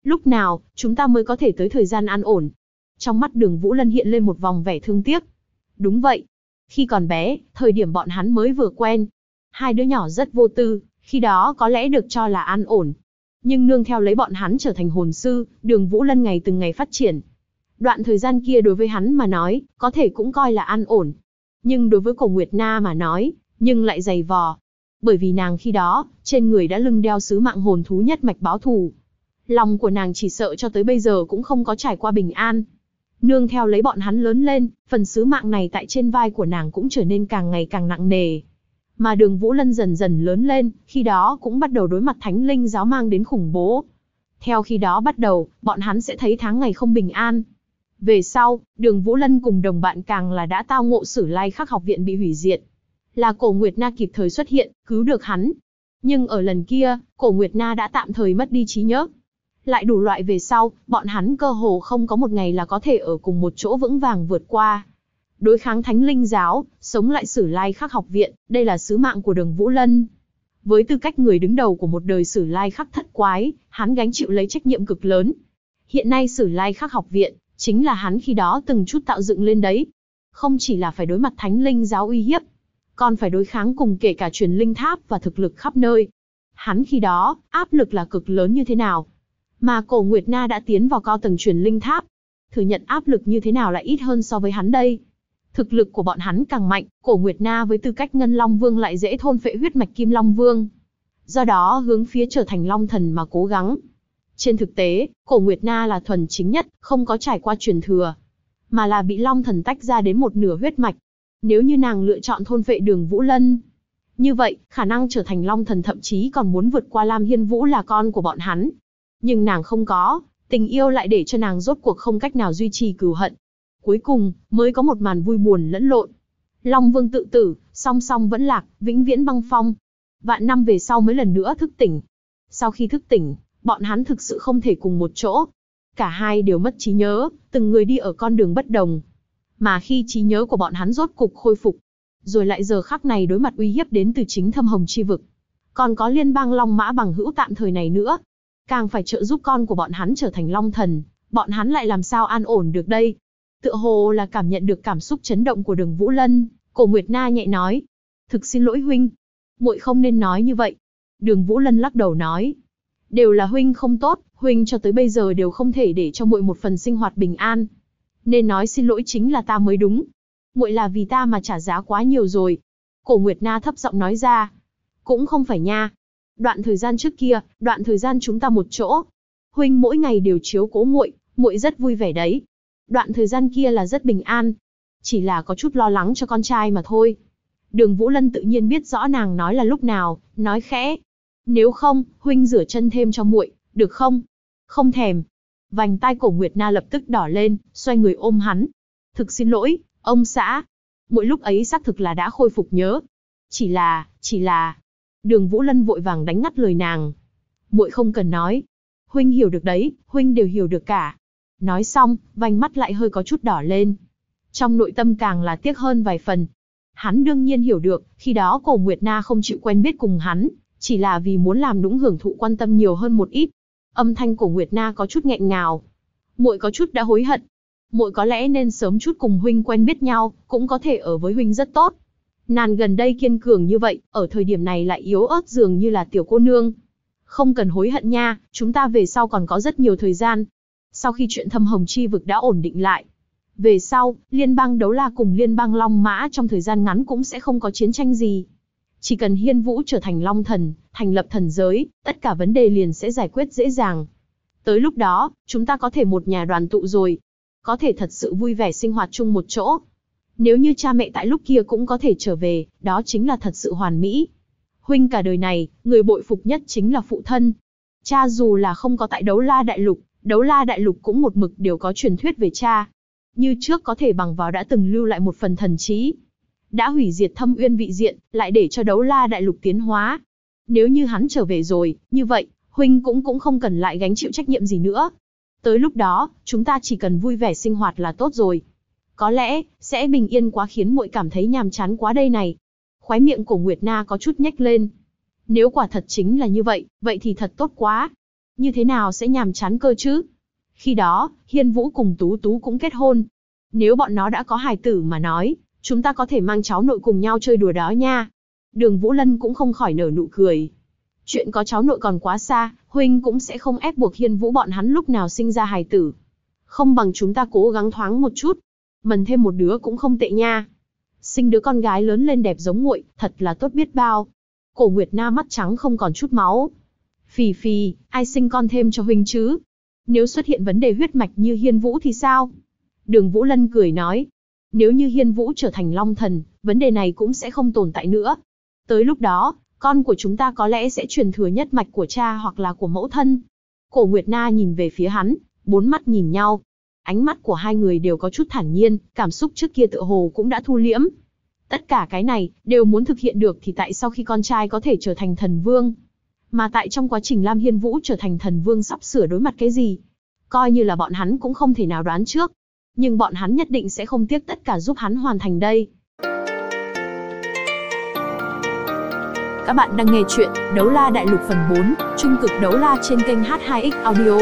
Lúc nào, chúng ta mới có thể tới thời gian an ổn? Trong mắt Đường Vũ Lân hiện lên một vòng vẻ thương tiếc. Đúng vậy. Khi còn bé, thời điểm bọn hắn mới vừa quen. Hai đứa nhỏ rất vô tư, khi đó có lẽ được cho là an ổn. Nhưng nương theo lấy bọn hắn trở thành hồn sư, Đường Vũ Lân ngày từng ngày phát triển. Đoạn thời gian kia đối với hắn mà nói, có thể cũng coi là an ổn. Nhưng đối với Cổ Nguyệt Na mà nói, nhưng lại dày vò. Bởi vì nàng khi đó, trên người đã lưng đeo sứ mạng hồn thú nhất mạch báo thù. Lòng của nàng chỉ sợ cho tới bây giờ cũng không có trải qua bình an. Nương theo lấy bọn hắn lớn lên, phần sứ mạng này tại trên vai của nàng cũng trở nên càng ngày càng nặng nề. Mà Đường Vũ Lân dần dần lớn lên, khi đó cũng bắt đầu đối mặt Thánh Linh giáo mang đến khủng bố. Theo khi đó bắt đầu, bọn hắn sẽ thấy tháng ngày không bình an. Về sau, Đường Vũ Lân cùng đồng bạn càng là đã tao ngộ Sử Lai Khắc học viện bị hủy diệt. Là Cổ Nguyệt Na kịp thời xuất hiện, cứu được hắn. Nhưng ở lần kia, Cổ Nguyệt Na đã tạm thời mất đi trí nhớ. Lại đủ loại về sau, bọn hắn cơ hồ không có một ngày là có thể ở cùng một chỗ vững vàng vượt qua. Đối kháng Thánh Linh giáo, sống lại Sử Lai Khắc học viện, đây là sứ mạng của Đường Vũ Lân. Với tư cách người đứng đầu của một đời Sử Lai Khắc thất quái, hắn gánh chịu lấy trách nhiệm cực lớn. Hiện nay Sử Lai Khắc học viện, chính là hắn khi đó từng chút tạo dựng lên đấy. Không chỉ là phải đối mặt Thánh Linh giáo uy hiếp, còn phải đối kháng cùng kể cả truyền linh tháp và thực lực khắp nơi. Hắn khi đó, áp lực là cực lớn như thế nào. Mà Cổ Nguyệt Na đã tiến vào cao tầng truyền linh tháp. Thừa nhận áp lực như thế nào lại ít hơn so với hắn đây. Thực lực của bọn hắn càng mạnh, Cổ Nguyệt Na với tư cách Ngân Long Vương lại dễ thôn phệ huyết mạch Kim Long Vương. Do đó hướng phía trở thành Long Thần mà cố gắng. Trên thực tế, Cổ Nguyệt Na là thuần chính nhất, không có trải qua truyền thừa. Mà là bị Long Thần tách ra đến một nửa huyết mạch. Nếu như nàng lựa chọn thôn phệ Đường Vũ Lân, như vậy, khả năng trở thành Long Thần thậm chí còn muốn vượt qua Lam Hiên Vũ là con của bọn hắn. Nhưng nàng không có, tình yêu lại để cho nàng rốt cuộc không cách nào duy trì cừu hận. Cuối cùng, mới có một màn vui buồn lẫn lộn. Long Vương tự tử, song song vẫn lạc, vĩnh viễn băng phong. Vạn năm về sau mới lần nữa thức tỉnh. Sau khi thức tỉnh, bọn hắn thực sự không thể cùng một chỗ. Cả hai đều mất trí nhớ, từng người đi ở con đường bất đồng. Mà khi trí nhớ của bọn hắn rốt cục khôi phục, rồi lại giờ khắc này đối mặt uy hiếp đến từ chính Thâm Hồng Chi Vực. Còn có liên bang Long Mã bằng hữu tạm thời này nữa. Càng phải trợ giúp con của bọn hắn trở thành Long Thần, bọn hắn lại làm sao an ổn được đây? Tựa hồ là cảm nhận được cảm xúc chấn động của Đường Vũ Lân, Cổ Nguyệt Na nhẹ nói. Thực xin lỗi huynh. Muội không nên nói như vậy. Đường Vũ Lân lắc đầu nói. Đều là huynh không tốt, huynh cho tới bây giờ đều không thể để cho muội một phần sinh hoạt bình an. Nên nói xin lỗi chính là ta mới đúng. Muội là vì ta mà trả giá quá nhiều rồi. Cổ Nguyệt Na thấp giọng nói ra. Cũng không phải nha. Đoạn thời gian trước kia, đoạn thời gian chúng ta một chỗ. Huynh mỗi ngày đều chiếu cố muội, muội rất vui vẻ đấy. Đoạn thời gian kia là rất bình an. Chỉ là có chút lo lắng cho con trai mà thôi. Đường Vũ Lân tự nhiên biết rõ nàng nói là lúc nào, nói khẽ. Nếu không, huynh rửa chân thêm cho muội, được không? Không thèm. Vành tai Cổ Nguyệt Na lập tức đỏ lên, xoay người ôm hắn. Thực xin lỗi, ông xã. Muội lúc ấy xác thực là đã khôi phục nhớ. Chỉ là... Đường Vũ Lân vội vàng đánh ngắt lời nàng. Muội không cần nói. Huynh hiểu được đấy, huynh đều hiểu được cả. Nói xong, vành mắt lại hơi có chút đỏ lên. Trong nội tâm càng là tiếc hơn vài phần. Hắn đương nhiên hiểu được, khi đó Cổ Nguyệt Na không chịu quen biết cùng hắn, chỉ là vì muốn làm nũng hưởng thụ quan tâm nhiều hơn một ít. Âm thanh Cổ Nguyệt Na có chút nghẹn ngào. Muội có chút đã hối hận. Muội có lẽ nên sớm chút cùng huynh quen biết nhau, cũng có thể ở với huynh rất tốt. Nàng gần đây kiên cường như vậy, ở thời điểm này lại yếu ớt dường như là tiểu cô nương. Không cần hối hận nha, chúng ta về sau còn có rất nhiều thời gian. Sau khi chuyện Thâm Hồng Chi Vực đã ổn định lại, về sau, liên bang Đấu La cùng liên bang Long Mã trong thời gian ngắn cũng sẽ không có chiến tranh gì. Chỉ cần Hiên Vũ trở thành Long Thần, thành lập thần giới, tất cả vấn đề liền sẽ giải quyết dễ dàng. Tới lúc đó, chúng ta có thể một nhà đoàn tụ rồi. Có thể thật sự vui vẻ sinh hoạt chung một chỗ. Nếu như cha mẹ tại lúc kia cũng có thể trở về, đó chính là thật sự hoàn mỹ. Huynh cả đời này, người bội phục nhất chính là phụ thân. Cha dù là không có tại Đấu La Đại Lục cũng một mực đều có truyền thuyết về cha. Như trước có thể bằng vào đã từng lưu lại một phần thần trí. Đã hủy diệt Thâm Uyên vị diện, lại để cho Đấu La Đại Lục tiến hóa. Nếu như hắn trở về rồi, như vậy, huynh cũng không cần lại gánh chịu trách nhiệm gì nữa. Tới lúc đó, chúng ta chỉ cần vui vẻ sinh hoạt là tốt rồi. Có lẽ, sẽ bình yên quá khiến muội cảm thấy nhàm chán quá đây này. Khóe miệng Cổ Nguyệt Na có chút nhếch lên. Nếu quả thật chính là như vậy, vậy thì thật tốt quá. Như thế nào sẽ nhàm chán cơ chứ? Khi đó, Hiên Vũ cùng Tú Tú cũng kết hôn. Nếu bọn nó đã có hài tử mà nói, chúng ta có thể mang cháu nội cùng nhau chơi đùa đó nha. Đường Vũ Lân cũng không khỏi nở nụ cười. Chuyện có cháu nội còn quá xa, huynh cũng sẽ không ép buộc Hiên Vũ bọn hắn lúc nào sinh ra hài tử. Không bằng chúng ta cố gắng thoáng một chút. Mần thêm một đứa cũng không tệ nha. Sinh đứa con gái lớn lên đẹp giống muội, thật là tốt biết bao. Cổ Nguyệt Na mắt trắng không còn chút máu. Phì phì, ai sinh con thêm cho huynh chứ? Nếu xuất hiện vấn đề huyết mạch như Hiên Vũ thì sao? Đường Vũ Lân cười nói. Nếu như Hiên Vũ trở thành Long Thần, vấn đề này cũng sẽ không tồn tại nữa. Tới lúc đó, con của chúng ta có lẽ sẽ truyền thừa nhất mạch của cha hoặc là của mẫu thân. Cổ Nguyệt Na nhìn về phía hắn, bốn mắt nhìn nhau. Ánh mắt của hai người đều có chút thản nhiên, cảm xúc trước kia tựa hồ cũng đã thu liễm. Tất cả cái này, đều muốn thực hiện được thì tại sao khi con trai có thể trở thành thần vương? Mà tại trong quá trình Lam Hiên Vũ trở thành thần vương sắp sửa đối mặt cái gì? Coi như là bọn hắn cũng không thể nào đoán trước. Nhưng bọn hắn nhất định sẽ không tiếc tất cả giúp hắn hoàn thành đây. Các bạn đang nghe chuyện Đấu La Đại Lục phần 4, Trung cực đấu la trên kênh H2X Audio.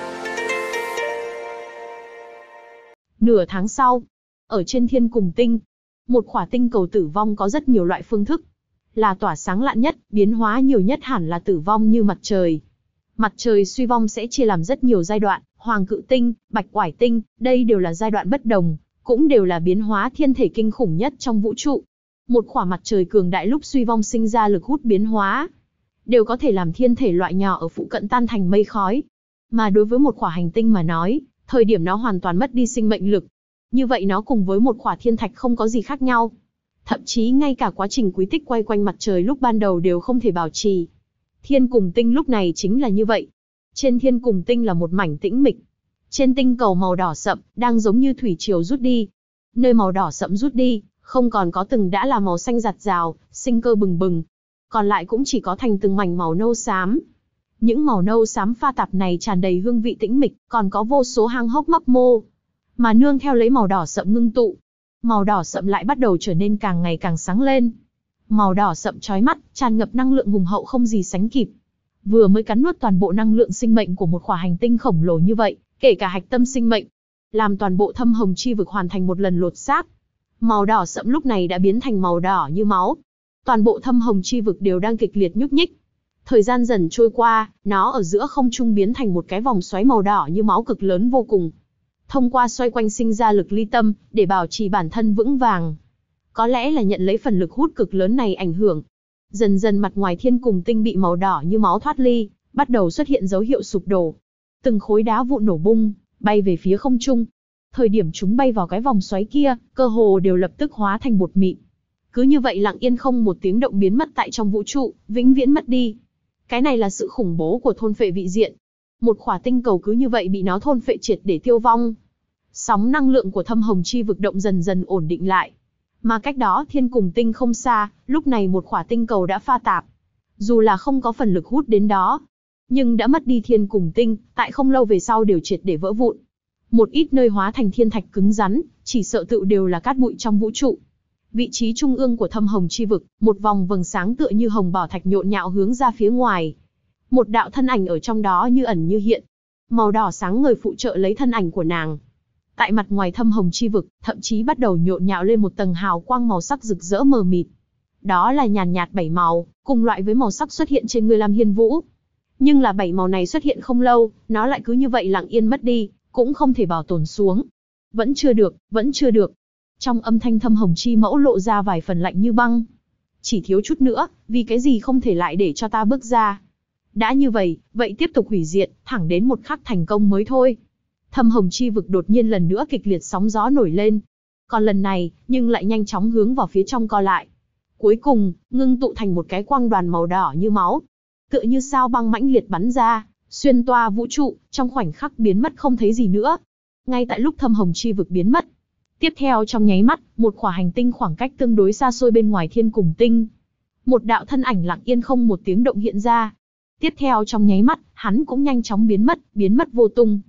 Nửa tháng sau, ở trên Thiên Cùng Tinh, một khỏa tinh cầu tử vong có rất nhiều loại phương thức. Là tỏa sáng lạ nhất, biến hóa nhiều nhất hẳn là tử vong như mặt trời. Mặt trời suy vong sẽ chia làm rất nhiều giai đoạn, Hoàng Cự Tinh, Bạch Quải Tinh, đây đều là giai đoạn bất đồng, cũng đều là biến hóa thiên thể kinh khủng nhất trong vũ trụ. Một khỏa mặt trời cường đại lúc suy vong sinh ra lực hút biến hóa, đều có thể làm thiên thể loại nhỏ ở phụ cận tan thành mây khói. Mà đối với một khỏa hành tinh mà nói, thời điểm nó hoàn toàn mất đi sinh mệnh lực. Như vậy nó cùng với một khỏa thiên thạch không có gì khác nhau. Thậm chí ngay cả quá trình quý tích quay quanh mặt trời lúc ban đầu đều không thể bảo trì. Thiên Cùng Tinh lúc này chính là như vậy. Trên Thiên Cùng Tinh là một mảnh tĩnh mịch. Trên tinh cầu màu đỏ sậm, đang giống như thủy triều rút đi. Nơi màu đỏ sậm rút đi, không còn có từng đã là màu xanh rạt rào, sinh cơ bừng bừng. Còn lại cũng chỉ có thành từng mảnh màu nâu xám. Những màu nâu xám pha tạp này tràn đầy hương vị tĩnh mịch, còn có vô số hang hốc mấp mô. Mà nương theo lấy màu đỏ sậm ngưng tụ, màu đỏ sậm lại bắt đầu trở nên càng ngày càng sáng lên. Màu đỏ sậm chói mắt, tràn ngập năng lượng hùng hậu không gì sánh kịp. Vừa mới cắn nuốt toàn bộ năng lượng sinh mệnh của một khỏa hành tinh khổng lồ như vậy, kể cả hạch tâm sinh mệnh, làm toàn bộ thâm hồng chi vực hoàn thành một lần lột xác. Màu đỏ sậm lúc này đã biến thành màu đỏ như máu. Toàn bộ thâm hồng chi vực đều đang kịch liệt nhúc nhích. Thời gian dần trôi qua, nó ở giữa không trung biến thành một cái vòng xoáy màu đỏ như máu cực lớn vô cùng. Thông qua xoay quanh sinh ra lực ly tâm, để bảo trì bản thân vững vàng. Có lẽ là nhận lấy phần lực hút cực lớn này ảnh hưởng. Dần dần mặt ngoài Thiên Cùng Tinh bị màu đỏ như máu thoát ly, bắt đầu xuất hiện dấu hiệu sụp đổ. Từng khối đá vụn nổ bung, bay về phía không trung. Thời điểm chúng bay vào cái vòng xoáy kia, cơ hồ đều lập tức hóa thành bột mịn. Cứ như vậy lặng yên không một tiếng động biến mất tại trong vũ trụ, vĩnh viễn mất đi. Cái này là sự khủng bố của thôn phệ vị diện. Một khỏa tinh cầu cứ như vậy bị nó thôn phệ triệt để tiêu vong. Sóng năng lượng của thâm hồng chi vực động dần dần ổn định lại. Mà cách đó Thiên Cùng Tinh không xa, lúc này một khỏa tinh cầu đã pha tạp. Dù là không có phần lực hút đến đó, nhưng đã mất đi Thiên Cùng Tinh, tại không lâu về sau đều triệt để vỡ vụn. Một ít nơi hóa thành thiên thạch cứng rắn, chỉ sợ tựu đều là cát bụi trong vũ trụ. Vị trí trung ương của thâm hồng chi vực, một vòng vầng sáng tựa như hồng bảo thạch nhộn nhạo hướng ra phía ngoài. Một đạo thân ảnh ở trong đó như ẩn như hiện. Màu đỏ sáng ngời phụ trợ lấy thân ảnh của nàng. Tại mặt ngoài thâm hồng chi vực, thậm chí bắt đầu nhộn nhạo lên một tầng hào quang màu sắc rực rỡ mờ mịt. Đó là nhàn nhạt 7 màu, cùng loại với màu sắc xuất hiện trên người Lam Hiên Vũ. Nhưng là 7 màu này xuất hiện không lâu, nó lại cứ như vậy lặng yên mất đi, cũng không thể bảo tồn xuống. Vẫn chưa được, vẫn chưa được. Trong âm thanh thâm hồng chi mẫu lộ ra vài phần lạnh như băng. Chỉ thiếu chút nữa, vì cái gì không thể lại để cho ta bước ra. Đã như vậy, vậy tiếp tục hủy diệt, thẳng đến một khắc thành công mới thôi. Thâm hồng chi vực đột nhiên lần nữa kịch liệt sóng gió nổi lên. Còn lần này, nhưng lại nhanh chóng hướng vào phía trong co lại. Cuối cùng, ngưng tụ thành một cái quang đoàn màu đỏ như máu. Tựa như sao băng mãnh liệt bắn ra, xuyên toa vũ trụ, trong khoảnh khắc biến mất không thấy gì nữa. Ngay tại lúc thâm hồng chi vực biến mất, tiếp theo trong nháy mắt, một khỏa hành tinh khoảng cách tương đối xa xôi bên ngoài Thiên Cùng Tinh. Một đạo thân ảnh lặng yên không một tiếng động hiện ra. Tiếp theo trong nháy mắt, hắn cũng nhanh chóng biến mất vô tung.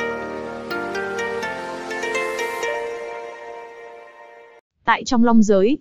Tại trong long giới,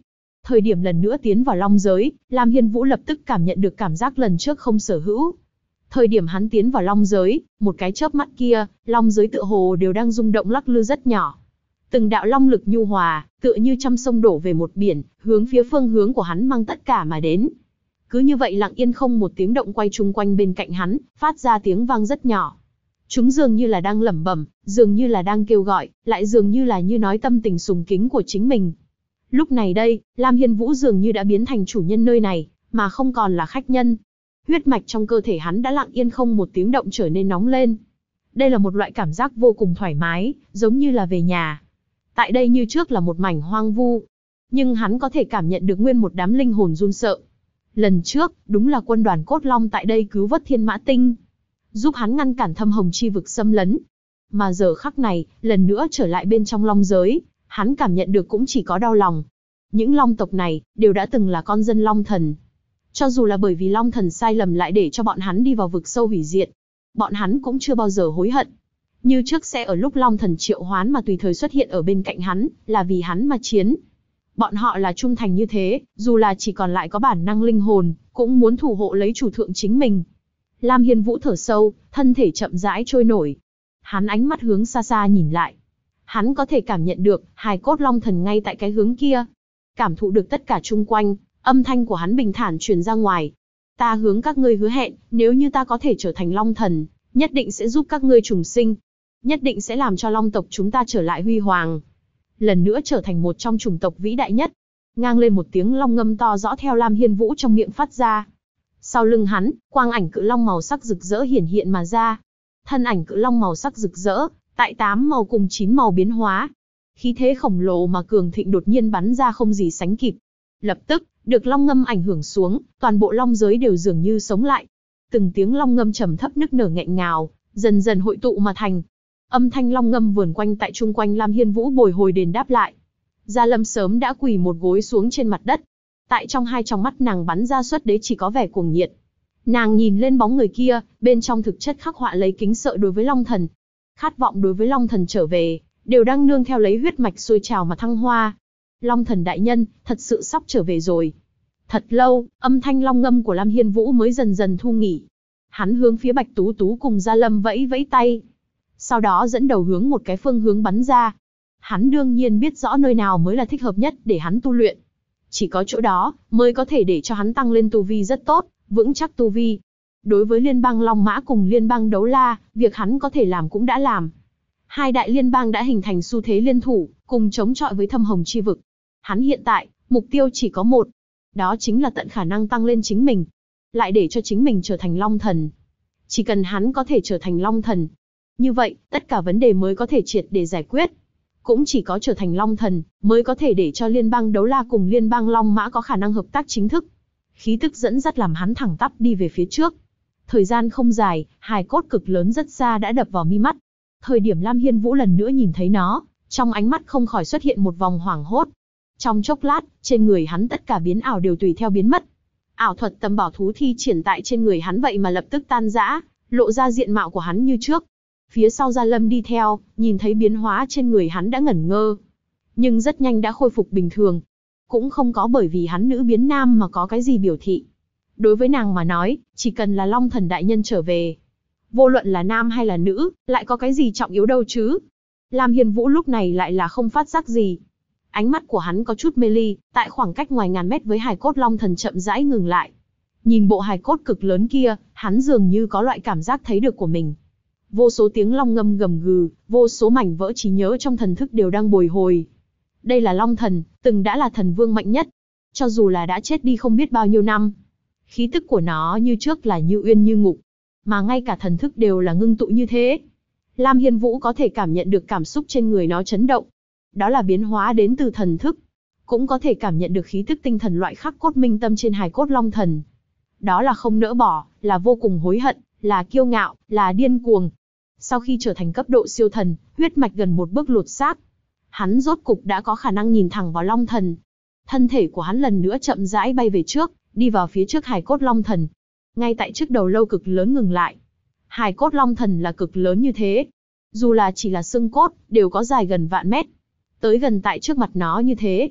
Thời điểm lần nữa tiến vào long giới, Lam Hiên Vũ lập tức cảm nhận được cảm giác lần trước không sở hữu. Thời điểm hắn tiến vào long giới, một cái chớp mắt kia, long giới tựa hồ đều đang rung động lắc lư rất nhỏ. Từng đạo long lực nhu hòa, tựa như trăm sông đổ về một biển, hướng phía phương hướng của hắn mang tất cả mà đến. Cứ như vậy lặng yên không một tiếng động quay chung quanh bên cạnh hắn, phát ra tiếng vang rất nhỏ. Chúng dường như là đang lẩm bẩm, dường như là đang kêu gọi, lại dường như là như nói tâm tình sùng kính của chính mình. Lúc này đây, Lam Hiên Vũ dường như đã biến thành chủ nhân nơi này, mà không còn là khách nhân. Huyết mạch trong cơ thể hắn đã lặng yên không một tiếng động trở nên nóng lên. Đây là một loại cảm giác vô cùng thoải mái, giống như là về nhà. Tại đây như trước là một mảnh hoang vu, nhưng hắn có thể cảm nhận được nguyên một đám linh hồn run sợ. Lần trước, đúng là quân đoàn cốt long tại đây cứu vớt Thiên Mã Tinh, giúp hắn ngăn cản thâm hồng chi vực xâm lấn. Mà giờ khắc này, lần nữa trở lại bên trong long giới, hắn cảm nhận được cũng chỉ có đau lòng. Những long tộc này, đều đã từng là con dân long thần. Cho dù là bởi vì long thần sai lầm lại để cho bọn hắn đi vào vực sâu hủy diệt, bọn hắn cũng chưa bao giờ hối hận. Như trước sẽ ở lúc long thần triệu hoán mà tùy thời xuất hiện ở bên cạnh hắn, là vì hắn mà chiến. Bọn họ là trung thành như thế, dù là chỉ còn lại có bản năng linh hồn, cũng muốn thủ hộ lấy chủ thượng chính mình. Lam Hiên Vũ thở sâu, thân thể chậm rãi trôi nổi. Hắn ánh mắt hướng xa xa nhìn lại. Hắn có thể cảm nhận được, hài cốt long thần ngay tại cái hướng kia. Cảm thụ được tất cả chung quanh, âm thanh của hắn bình thản truyền ra ngoài. Ta hướng các ngươi hứa hẹn, nếu như ta có thể trở thành long thần, nhất định sẽ giúp các ngươi trùng sinh. Nhất định sẽ làm cho long tộc chúng ta trở lại huy hoàng. Lần nữa trở thành một trong chủng tộc vĩ đại nhất. Ngang lên một tiếng long ngâm to rõ theo Lam Hiên Vũ trong miệng phát ra. Sau lưng hắn, quang ảnh cự long màu sắc rực rỡ hiển hiện mà ra. Thân ảnh cự long màu sắc rực rỡ, tại 8 màu cùng 9 màu biến hóa. Khí thế khổng lồ mà cường thịnh đột nhiên bắn ra không gì sánh kịp. Lập tức, được long ngâm ảnh hưởng xuống, toàn bộ long giới đều dường như sống lại. Từng tiếng long ngâm trầm thấp nức nở nghẹn ngào, dần dần hội tụ mà thành. Âm thanh long ngâm vườn quanh tại chung quanh Lam Hiên Vũ bồi hồi đền đáp lại. Gia Lâm sớm đã quỳ một gối xuống trên mặt đất. Tại trong hai tròng mắt nàng bắn ra xuất đế chỉ có vẻ cuồng nhiệt. Nàng nhìn lên bóng người kia, bên trong thực chất khắc họa lấy kính sợ đối với long thần. Khát vọng đối với long thần trở về, đều đang nương theo lấy huyết mạch sôi trào mà thăng hoa. Long thần đại nhân, thật sự sắp trở về rồi. Thật lâu, âm thanh long ngâm của Lam Hiên Vũ mới dần dần thu nghỉ. Hắn hướng phía Bạch Tú Tú cùng Gia Lâm vẫy vẫy tay. Sau đó dẫn đầu hướng một cái phương hướng bắn ra. Hắn đương nhiên biết rõ nơi nào mới là thích hợp nhất để hắn tu luyện. Chỉ có chỗ đó, mới có thể để cho hắn tăng lên tu vi rất tốt, vững chắc tu vi. Đối với liên bang Long Mã cùng liên bang Đấu La, việc hắn có thể làm cũng đã làm. Hai đại liên bang đã hình thành xu thế liên thủ, cùng chống chọi với thâm hồng chi vực. Hắn hiện tại, mục tiêu chỉ có một. Đó chính là tận khả năng tăng lên chính mình. Lại để cho chính mình trở thành Long Thần. Chỉ cần hắn có thể trở thành Long Thần. Như vậy, tất cả vấn đề mới có thể triệt để giải quyết. Cũng chỉ có trở thành Long Thần, mới có thể để cho liên bang Đấu La cùng liên bang Long Mã có khả năng hợp tác chính thức. Khí tức dẫn dắt làm hắn thẳng tắp đi về phía trước. Thời gian không dài, hài cốt cực lớn rất xa đã đập vào mi mắt. Thời điểm Lam Hiên Vũ lần nữa nhìn thấy nó, trong ánh mắt không khỏi xuất hiện một vòng hoảng hốt. Trong chốc lát, trên người hắn tất cả biến ảo đều tùy theo biến mất. Ảo thuật tầm bảo thú thi triển tại trên người hắn vậy mà lập tức tan rã, lộ ra diện mạo của hắn như trước. Phía sau Gia Lâm đi theo, nhìn thấy biến hóa trên người hắn đã ngẩn ngơ. Nhưng rất nhanh đã khôi phục bình thường. Cũng không có bởi vì hắn nữ biến nam mà có cái gì biểu thị. Đối với nàng mà nói, chỉ cần là Long Thần đại nhân trở về. Vô luận là nam hay là nữ, lại có cái gì trọng yếu đâu chứ. Lam Hiên Vũ lúc này lại là không phát giác gì. Ánh mắt của hắn có chút mê ly, tại khoảng cách ngoài ngàn mét với hài cốt Long Thần chậm rãi ngừng lại. Nhìn bộ hài cốt cực lớn kia, hắn dường như có loại cảm giác thấy được của mình. Vô số tiếng long ngâm gầm gừ, vô số mảnh vỡ trí nhớ trong thần thức đều đang bồi hồi. Đây là Long Thần, từng đã là thần vương mạnh nhất. Cho dù là đã chết đi không biết bao nhiêu năm. Khí tức của nó như trước là như uyên như ngục. Mà ngay cả thần thức đều là ngưng tụ như thế. Lam Hiên Vũ có thể cảm nhận được cảm xúc trên người nó chấn động. Đó là biến hóa đến từ thần thức. Cũng có thể cảm nhận được khí tức tinh thần loại khắc cốt minh tâm trên hài cốt Long Thần. Đó là không nỡ bỏ, là vô cùng hối hận, là kiêu ngạo, là điên cuồng. Sau khi trở thành cấp độ siêu thần, huyết mạch gần một bước lột xác. Hắn rốt cục đã có khả năng nhìn thẳng vào Long Thần. Thân thể của hắn lần nữa chậm rãi bay về trước, đi vào phía trước hài cốt Long Thần. Ngay tại trước đầu lâu cực lớn ngừng lại. Hài cốt Long Thần là cực lớn như thế. Dù là chỉ là xương cốt, đều có dài gần vạn mét. Tới gần tại trước mặt nó như thế.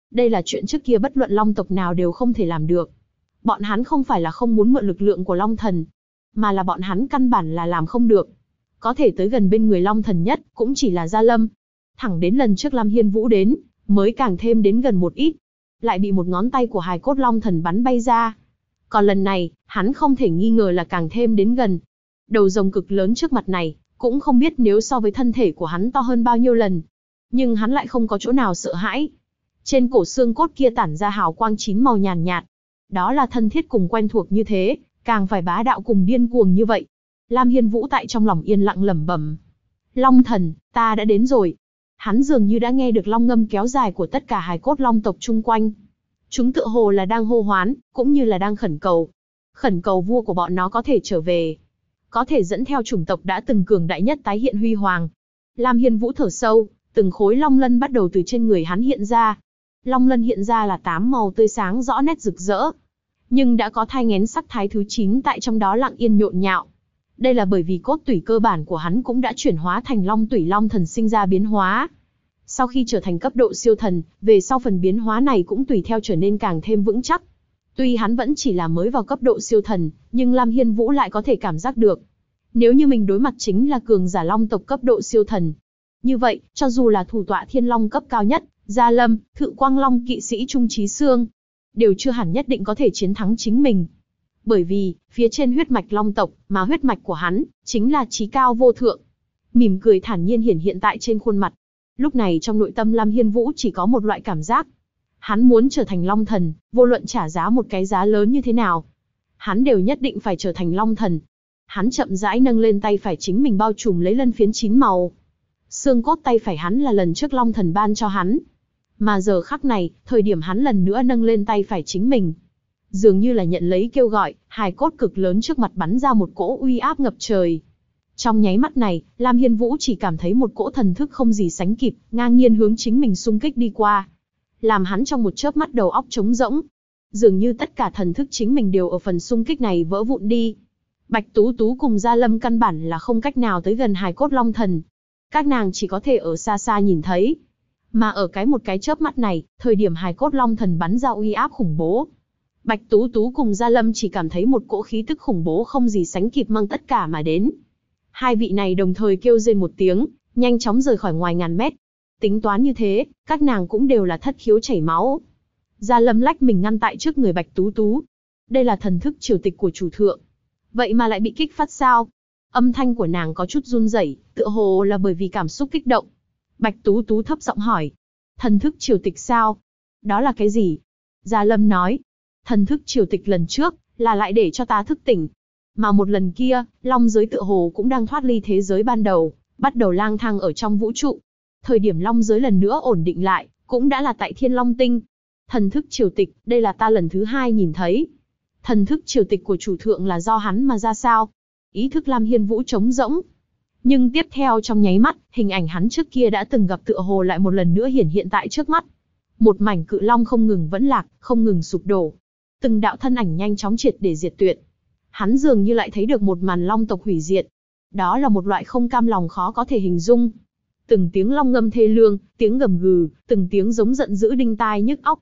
Đây là chuyện trước kia bất luận long tộc nào đều không thể làm được. Bọn hắn không phải là không muốn mượn lực lượng của long thần, mà là bọn hắn căn bản là làm không được. Có thể tới gần bên người long thần nhất, cũng chỉ là Gia Lâm. Thẳng đến lần trước Lam Hiên Vũ đến, mới càng thêm đến gần một ít. Lại bị một ngón tay của hài cốt long thần bắn bay ra. Còn lần này, hắn không thể nghi ngờ là càng thêm đến gần. Đầu rồng cực lớn trước mặt này, cũng không biết nếu so với thân thể của hắn to hơn bao nhiêu lần. Nhưng hắn lại không có chỗ nào sợ hãi. Trên cổ xương cốt kia tản ra hào quang chín màu nhàn nhạt. Đó là thân thiết cùng quen thuộc như thế, càng phải bá đạo cùng điên cuồng như vậy. Lam Hiên Vũ tại trong lòng yên lặng lẩm bẩm. Long thần, ta đã đến rồi. Hắn dường như đã nghe được long ngâm kéo dài của tất cả hài cốt long tộc chung quanh. Chúng tựa hồ là đang hô hoán, cũng như là đang khẩn cầu. Khẩn cầu vua của bọn nó có thể trở về. Có thể dẫn theo chủng tộc đã từng cường đại nhất tái hiện huy hoàng. Lam Hiên Vũ thở sâu, từng khối long lân bắt đầu từ trên người hắn hiện ra. Long lân hiện ra là 8 màu tươi sáng rõ nét rực rỡ. Nhưng đã có thai nghén sắc thái thứ 9 tại trong đó lặng yên nhộn nhạo. Đây là bởi vì cốt tủy cơ bản của hắn cũng đã chuyển hóa thành long tủy long thần sinh ra biến hóa. Sau khi trở thành cấp độ siêu thần, về sau phần biến hóa này cũng tùy theo trở nên càng thêm vững chắc. Tuy hắn vẫn chỉ là mới vào cấp độ siêu thần, nhưng Lam Hiên Vũ lại có thể cảm giác được. Nếu như mình đối mặt chính là cường giả long tộc cấp độ siêu thần. Như vậy, cho dù là thủ tọa thiên long cấp cao nhất, Gia Lâm, Thự Quang Long kỵ sĩ Trung Chí Xương, đều chưa hẳn nhất định có thể chiến thắng chính mình. Bởi vì, phía trên huyết mạch long tộc, mà huyết mạch của hắn, chính là chí cao vô thượng. Mỉm cười thản nhiên hiển hiện tại trên khuôn mặt. Lúc này trong nội tâm Lam Hiên Vũ chỉ có một loại cảm giác. Hắn muốn trở thành long thần, vô luận trả giá một cái giá lớn như thế nào. Hắn đều nhất định phải trở thành long thần. Hắn chậm rãi nâng lên tay phải chính mình bao trùm lấy lân phiến 9 màu. Xương cốt tay phải hắn là lần trước long thần ban cho hắn. Mà giờ khắc này, thời điểm hắn lần nữa nâng lên tay phải chính mình. Dường như là nhận lấy kêu gọi, hài cốt cực lớn trước mặt bắn ra một cỗ uy áp ngập trời. Trong nháy mắt này, Lam Hiên Vũ chỉ cảm thấy một cỗ thần thức không gì sánh kịp, ngang nhiên hướng chính mình xung kích đi qua. Làm hắn trong một chớp mắt đầu óc trống rỗng. Dường như tất cả thần thức chính mình đều ở phần xung kích này vỡ vụn đi. Bạch Tú Tú cùng Gia Lâm căn bản là không cách nào tới gần hài cốt long thần. Các nàng chỉ có thể ở xa xa nhìn thấy. Mà ở một cái chớp mắt này, thời điểm hài cốt long thần bắn ra uy áp khủng bố. Bạch Tú Tú cùng Gia Lâm chỉ cảm thấy một cỗ khí tức khủng bố không gì sánh kịp mang tất cả mà đến. Hai vị này đồng thời kêu rên một tiếng, nhanh chóng rời khỏi ngoài ngàn mét. Tính toán như thế, các nàng cũng đều là thất khiếu chảy máu. Gia Lâm lách mình ngăn tại trước người Bạch Tú Tú. Đây là thần thức triều tịch của chủ thượng. Vậy mà lại bị kích phát sao? Âm thanh của nàng có chút run rẩy, tựa hồ là bởi vì cảm xúc kích động. Bạch Tú Tú thấp giọng hỏi. Thần thức triều tịch sao? Đó là cái gì? Gia Lâm nói. Thần thức triều tịch lần trước, là lại để cho ta thức tỉnh. Mà một lần kia, long giới tựa hồ cũng đang thoát ly thế giới ban đầu, bắt đầu lang thang ở trong vũ trụ. Thời điểm long giới lần nữa ổn định lại, cũng đã là tại Thiên Long Tinh. Thần thức triều tịch, đây là ta lần thứ 2 nhìn thấy. Thần thức triều tịch của chủ thượng là do hắn mà ra sao? Ý thức Lam Hiên Vũ trống rỗng. Nhưng tiếp theo trong nháy mắt, hình ảnh hắn trước kia đã từng gặp tựa hồ lại một lần nữa hiển hiện tại trước mắt. Một mảnh cự long không ngừng vẫn lạc, không ngừng sụp đổ. Từng đạo thân ảnh nhanh chóng triệt để diệt tuyệt. Hắn dường như lại thấy được một màn long tộc hủy diệt. Đó là một loại không cam lòng khó có thể hình dung. Từng tiếng long ngâm thê lương, tiếng gầm gừ, từng tiếng giống giận dữ đinh tai nhức óc.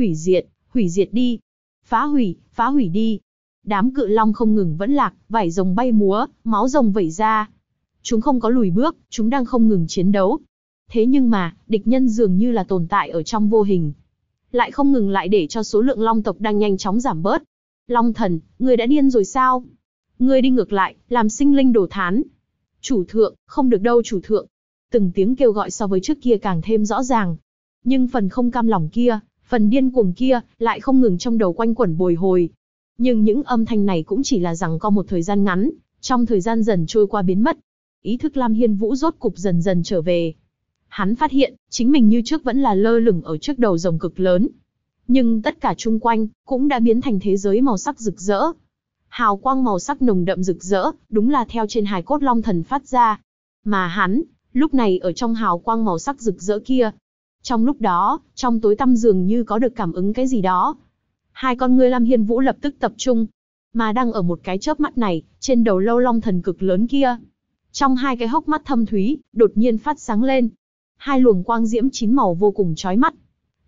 Hủy diệt đi. Phá hủy đi. Đám cự long không ngừng vẫn lạc, vảy rồng bay múa, máu rồng vẩy ra. Chúng không có lùi bước, chúng đang không ngừng chiến đấu. Thế nhưng mà, địch nhân dường như là tồn tại ở trong vô hình. Lại không ngừng lại để cho số lượng long tộc đang nhanh chóng giảm bớt. Long thần, ngươi đã điên rồi sao? Ngươi đi ngược lại, làm sinh linh đổ thán. Chủ thượng, không được đâu chủ thượng. Từng tiếng kêu gọi so với trước kia càng thêm rõ ràng. Nhưng phần không cam lòng kia, phần điên cuồng kia, lại không ngừng trong đầu quanh quẩn bồi hồi. Nhưng những âm thanh này cũng chỉ là giằng co một thời gian ngắn, trong thời gian dần trôi qua biến mất. Ý thức Lam Hiên Vũ rốt cục dần dần trở về. Hắn phát hiện, chính mình như trước vẫn là lơ lửng ở trước đầu rồng cực lớn. Nhưng tất cả chung quanh, cũng đã biến thành thế giới màu sắc rực rỡ. Hào quang màu sắc nồng đậm rực rỡ, đúng là theo trên hài cốt long thần phát ra. Mà hắn, lúc này ở trong hào quang màu sắc rực rỡ kia. Trong lúc đó, trong tối tăm dường như có được cảm ứng cái gì đó. Hai con ngươi Lam Hiên Vũ lập tức tập trung. Mà đang ở một cái chớp mắt này, trên đầu lâu long thần cực lớn kia. Trong hai cái hốc mắt thâm thúy, đột nhiên phát sáng lên. Hai luồng quang diễm 9 màu vô cùng chói mắt.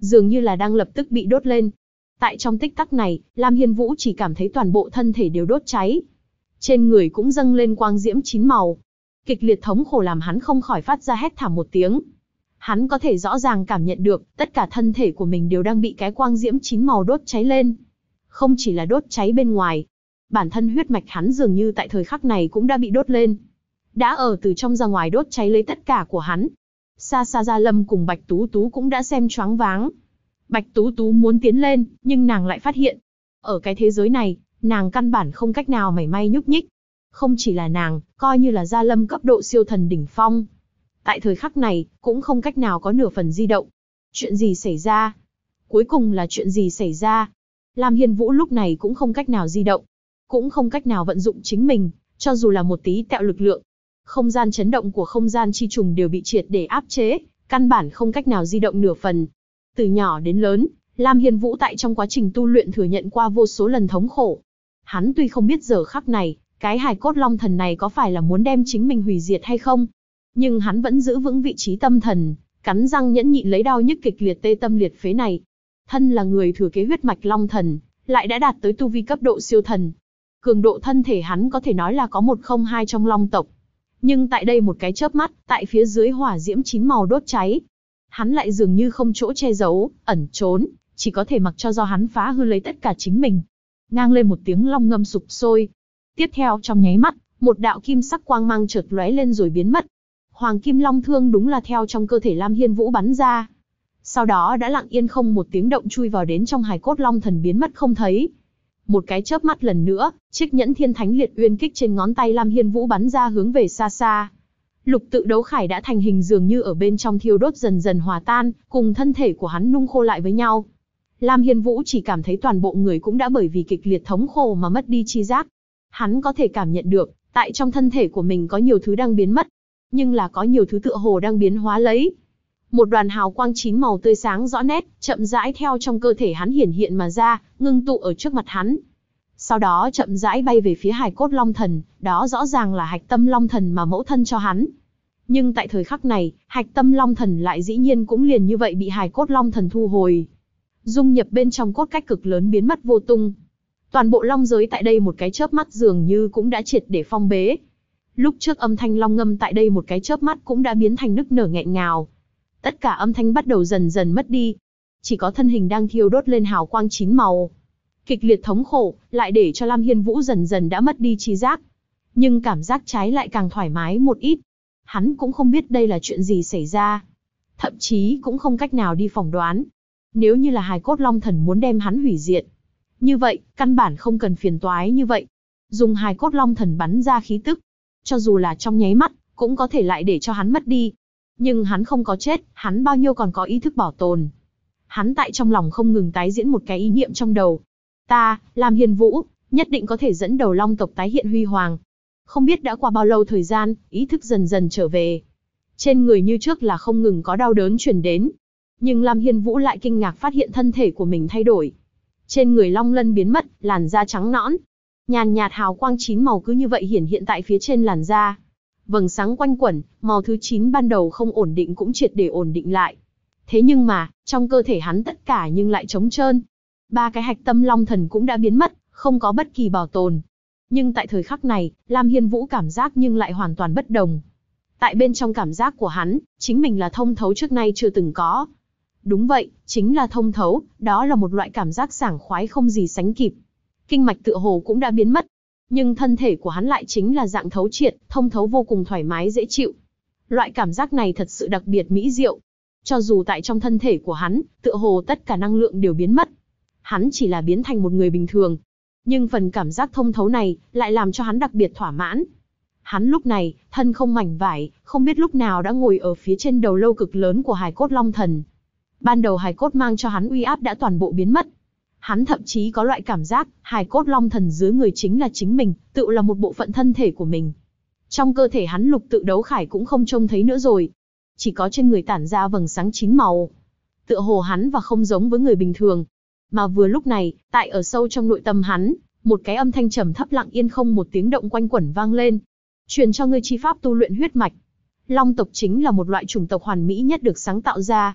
dường như là đang lập tức bị đốt lên. Tại trong tích tắc này, Lam Hiên Vũ chỉ cảm thấy toàn bộ thân thể đều đốt cháy. Trên người cũng dâng lên quang diễm chín màu. Kịch liệt thống khổ làm hắn không khỏi phát ra hét thảm một tiếng. Hắn có thể rõ ràng cảm nhận được, tất cả thân thể của mình đều đang bị cái quang diễm chín màu đốt cháy lên. Không chỉ là đốt cháy bên ngoài, bản thân huyết mạch hắn dường như tại thời khắc này cũng đã bị đốt lên. Đã ở từ trong ra ngoài đốt cháy lấy tất cả của hắn. Xa xa Gia Lâm cùng Bạch Tú Tú cũng đã xem choáng váng. Bạch Tú Tú muốn tiến lên, nhưng nàng lại phát hiện. Ở cái thế giới này, nàng căn bản không cách nào mảy may nhúc nhích. Không chỉ là nàng, coi như là Gia Lâm cấp độ siêu thần đỉnh phong. Tại thời khắc này, cũng không cách nào có nửa phần di động. Chuyện gì xảy ra? Cuối cùng là chuyện gì xảy ra? Lam Hiên Vũ lúc này cũng không cách nào di động. Cũng không cách nào vận dụng chính mình, cho dù là một tí tẹo lực lượng. Không gian chấn động của không gian chi trùng đều bị triệt để áp chế, căn bản không cách nào di động nửa phần. Từ nhỏ đến lớn, Lam Hiên Vũ tại trong quá trình tu luyện thừa nhận qua vô số lần thống khổ. Hắn tuy không biết giờ khắc này, cái hài cốt long thần này có phải là muốn đem chính mình hủy diệt hay không, nhưng hắn vẫn giữ vững vị trí tâm thần, cắn răng nhẫn nhịn lấy đau nhức kịch liệt tê tâm liệt phế này. Thân là người thừa kế huyết mạch long thần, lại đã đạt tới tu vi cấp độ siêu thần. Cường độ thân thể hắn có thể nói là có 102 trong long tộc. Nhưng tại đây một cái chớp mắt, tại phía dưới hỏa diễm chín màu đốt cháy, hắn lại dường như không chỗ che giấu, ẩn trốn, chỉ có thể mặc cho do hắn phá hư lấy tất cả chính mình. Ngang lên một tiếng long ngâm sục sôi. Tiếp theo trong nháy mắt, một đạo kim sắc quang mang chợt lóe lên rồi biến mất. Hoàng kim long thương đúng là theo trong cơ thể Lam Hiên Vũ bắn ra. Sau đó đã lặng yên không một tiếng động chui vào đến trong hài cốt long thần biến mất không thấy. Một cái chớp mắt lần nữa, chiếc nhẫn thiên thánh liệt uyên kích trên ngón tay Lam Hiên Vũ bắn ra hướng về xa xa. Lục tự đấu khải đã thành hình dường như ở bên trong thiêu đốt dần dần hòa tan, cùng thân thể của hắn nung khô lại với nhau. Lam Hiên Vũ chỉ cảm thấy toàn bộ người cũng đã bởi vì kịch liệt thống khổ mà mất đi chi giác. Hắn có thể cảm nhận được, tại trong thân thể của mình có nhiều thứ đang biến mất, nhưng là có nhiều thứ tựa hồ đang biến hóa lấy. Một đoàn hào quang chín màu tươi sáng rõ nét, chậm rãi theo trong cơ thể hắn hiển hiện mà ra, ngưng tụ ở trước mặt hắn. Sau đó chậm rãi bay về phía hài cốt long thần, đó rõ ràng là hạch tâm long thần mà mẫu thân cho hắn. Nhưng tại thời khắc này, hạch tâm long thần lại dĩ nhiên cũng liền như vậy bị hài cốt long thần thu hồi. Dung nhập bên trong cốt cách cực lớn biến mất vô tung. Toàn bộ long giới tại đây một cái chớp mắt dường như cũng đã triệt để phong bế. Lúc trước âm thanh long ngâm tại đây một cái chớp mắt cũng đã biến thành nức nở nghẹn ngào. Tất cả âm thanh bắt đầu dần dần mất đi. Chỉ có thân hình đang thiêu đốt lên hào quang chín màu. Kịch liệt thống khổ, lại để cho Lam Hiên Vũ dần dần đã mất đi trí giác. Nhưng cảm giác trái lại càng thoải mái một ít. Hắn cũng không biết đây là chuyện gì xảy ra. Thậm chí cũng không cách nào đi phỏng đoán. Nếu như là hài cốt long thần muốn đem hắn hủy diệt, như vậy, căn bản không cần phiền toái như vậy. Dùng hài cốt long thần bắn ra khí tức, cho dù là trong nháy mắt, cũng có thể lại để cho hắn mất đi. Nhưng hắn không có chết, hắn bao nhiêu còn có ý thức bảo tồn. Hắn tại trong lòng không ngừng tái diễn một cái ý niệm trong đầu. Ta, Lam Hiên Vũ, nhất định có thể dẫn đầu long tộc tái hiện huy hoàng. Không biết đã qua bao lâu thời gian, ý thức dần dần trở về. Trên người như trước là không ngừng có đau đớn truyền đến. Nhưng Lam Hiên Vũ lại kinh ngạc phát hiện thân thể của mình thay đổi. Trên người long lân biến mất, làn da trắng nõn. Nhàn nhạt hào quang chín màu cứ như vậy hiển hiện tại phía trên làn da. Vầng sáng quanh quẩn, màu thứ 9 ban đầu không ổn định cũng triệt để ổn định lại. Thế nhưng mà, trong cơ thể hắn tất cả nhưng lại trống trơn. 3 cái hạch tâm long thần cũng đã biến mất, không có bất kỳ bảo tồn. Nhưng tại thời khắc này, Lam Hiên Vũ cảm giác nhưng lại hoàn toàn bất đồng. Tại bên trong cảm giác của hắn, chính mình là thông thấu trước nay chưa từng có. Đúng vậy, chính là thông thấu, đó là một loại cảm giác sảng khoái không gì sánh kịp. Kinh mạch tựa hồ cũng đã biến mất. Nhưng thân thể của hắn lại chính là dạng thấu triệt, thông thấu vô cùng thoải mái dễ chịu. Loại cảm giác này thật sự đặc biệt mỹ diệu. Cho dù tại trong thân thể của hắn, tựa hồ tất cả năng lượng đều biến mất. Hắn chỉ là biến thành một người bình thường. Nhưng phần cảm giác thông thấu này, lại làm cho hắn đặc biệt thỏa mãn. Hắn lúc này, thân không mảnh vải, không biết lúc nào đã ngồi ở phía trên đầu lâu cực lớn của hài cốt long thần. Ban đầu hài cốt mang cho hắn uy áp đã toàn bộ biến mất. Hắn thậm chí có loại cảm giác, hài cốt long thần dưới người chính là chính mình, tự là một bộ phận thân thể của mình. Trong cơ thể hắn lục tự đấu khải cũng không trông thấy nữa rồi. Chỉ có trên người tản ra vầng sáng chín màu. Tựa hồ hắn và không giống với người bình thường. Mà vừa lúc này, tại ở sâu trong nội tâm hắn, một cái âm thanh trầm thấp lặng yên không một tiếng động quanh quẩn vang lên. Truyền cho ngươi chi pháp tu luyện huyết mạch. Long tộc chính là một loại chủng tộc hoàn mỹ nhất được sáng tạo ra.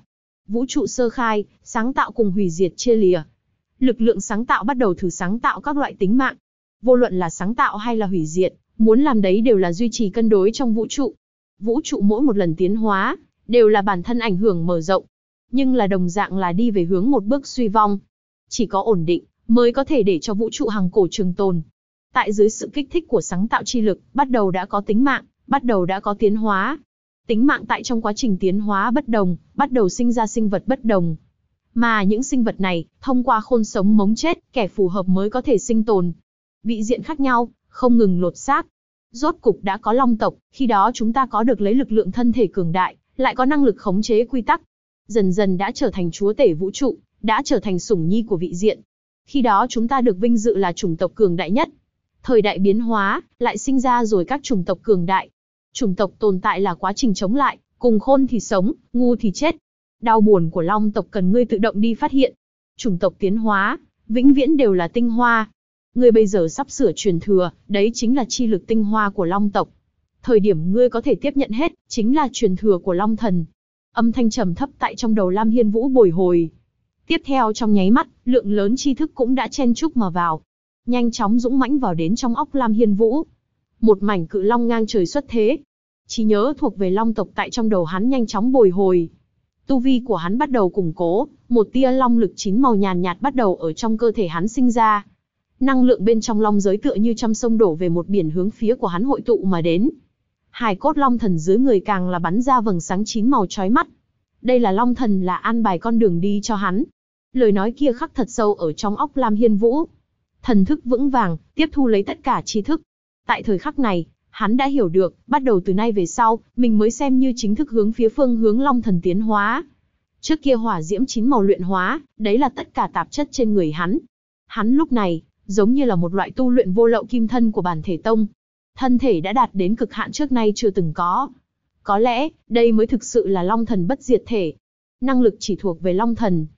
Vũ trụ sơ khai, sáng tạo cùng hủy diệt chia lìa. Lực lượng sáng tạo bắt đầu thử sáng tạo các loại tính mạng. Vô luận là sáng tạo hay là hủy diệt, muốn làm đấy đều là duy trì cân đối trong vũ trụ. Vũ trụ mỗi một lần tiến hóa, đều là bản thân ảnh hưởng mở rộng, nhưng là đồng dạng là đi về hướng một bước suy vong. Chỉ có ổn định, mới có thể để cho vũ trụ hằng cổ trường tồn. Tại dưới sự kích thích của sáng tạo chi lực, bắt đầu đã có tính mạng, bắt đầu đã có tiến hóa. Tính mạng tại trong quá trình tiến hóa bất đồng, bắt đầu sinh ra sinh vật bất đồng. Mà những sinh vật này, thông qua khôn sống mống chết, kẻ phù hợp mới có thể sinh tồn. Vị diện khác nhau, không ngừng lột xác. Rốt cục đã có long tộc, khi đó chúng ta có được lấy lực lượng thân thể cường đại, lại có năng lực khống chế quy tắc. Dần dần đã trở thành chúa tể vũ trụ, đã trở thành sủng nhi của vị diện. Khi đó chúng ta được vinh dự là chủng tộc cường đại nhất. Thời đại biến hóa, lại sinh ra rồi các chủng tộc cường đại. Chủng tộc tồn tại là quá trình chống lại, cùng khôn thì sống, ngu thì chết. Đau buồn của long tộc cần ngươi tự động đi phát hiện. Chủng tộc tiến hóa, vĩnh viễn đều là tinh hoa. Ngươi bây giờ sắp sửa truyền thừa, đấy chính là chi lực tinh hoa của long tộc. Thời điểm ngươi có thể tiếp nhận hết, chính là truyền thừa của long thần. Âm thanh trầm thấp tại trong đầu Lam Hiên Vũ bồi hồi. Tiếp theo trong nháy mắt, lượng lớn tri thức cũng đã chen chúc mà vào. Nhanh chóng dũng mãnh vào đến trong óc Lam Hiên Vũ. Một mảnh cự long ngang trời xuất thế. Trí nhớ thuộc về long tộc tại trong đầu hắn nhanh chóng bồi hồi. Tu vi của hắn bắt đầu củng cố, một tia long lực chín màu nhàn nhạt bắt đầu ở trong cơ thể hắn sinh ra. Năng lượng bên trong long giới tựa như trăm sông đổ về một biển hướng phía của hắn hội tụ mà đến. Hài cốt long thần dưới người càng là bắn ra vầng sáng chín màu chói mắt. Đây là long thần là an bài con đường đi cho hắn. Lời nói kia khắc thật sâu ở trong óc Lam Hiên Vũ. Thần thức vững vàng, tiếp thu lấy tất cả tri thức. Tại thời khắc này, hắn đã hiểu được, bắt đầu từ nay về sau, mình mới xem như chính thức hướng phía phương hướng long thần tiến hóa. Trước kia hỏa diễm chín màu luyện hóa, đấy là tất cả tạp chất trên người hắn. Hắn lúc này, giống như là một loại tu luyện vô lậu kim thân của bản thể tông. Thân thể đã đạt đến cực hạn trước nay chưa từng có. Có lẽ, đây mới thực sự là long thần bất diệt thể. Năng lực chỉ thuộc về long thần.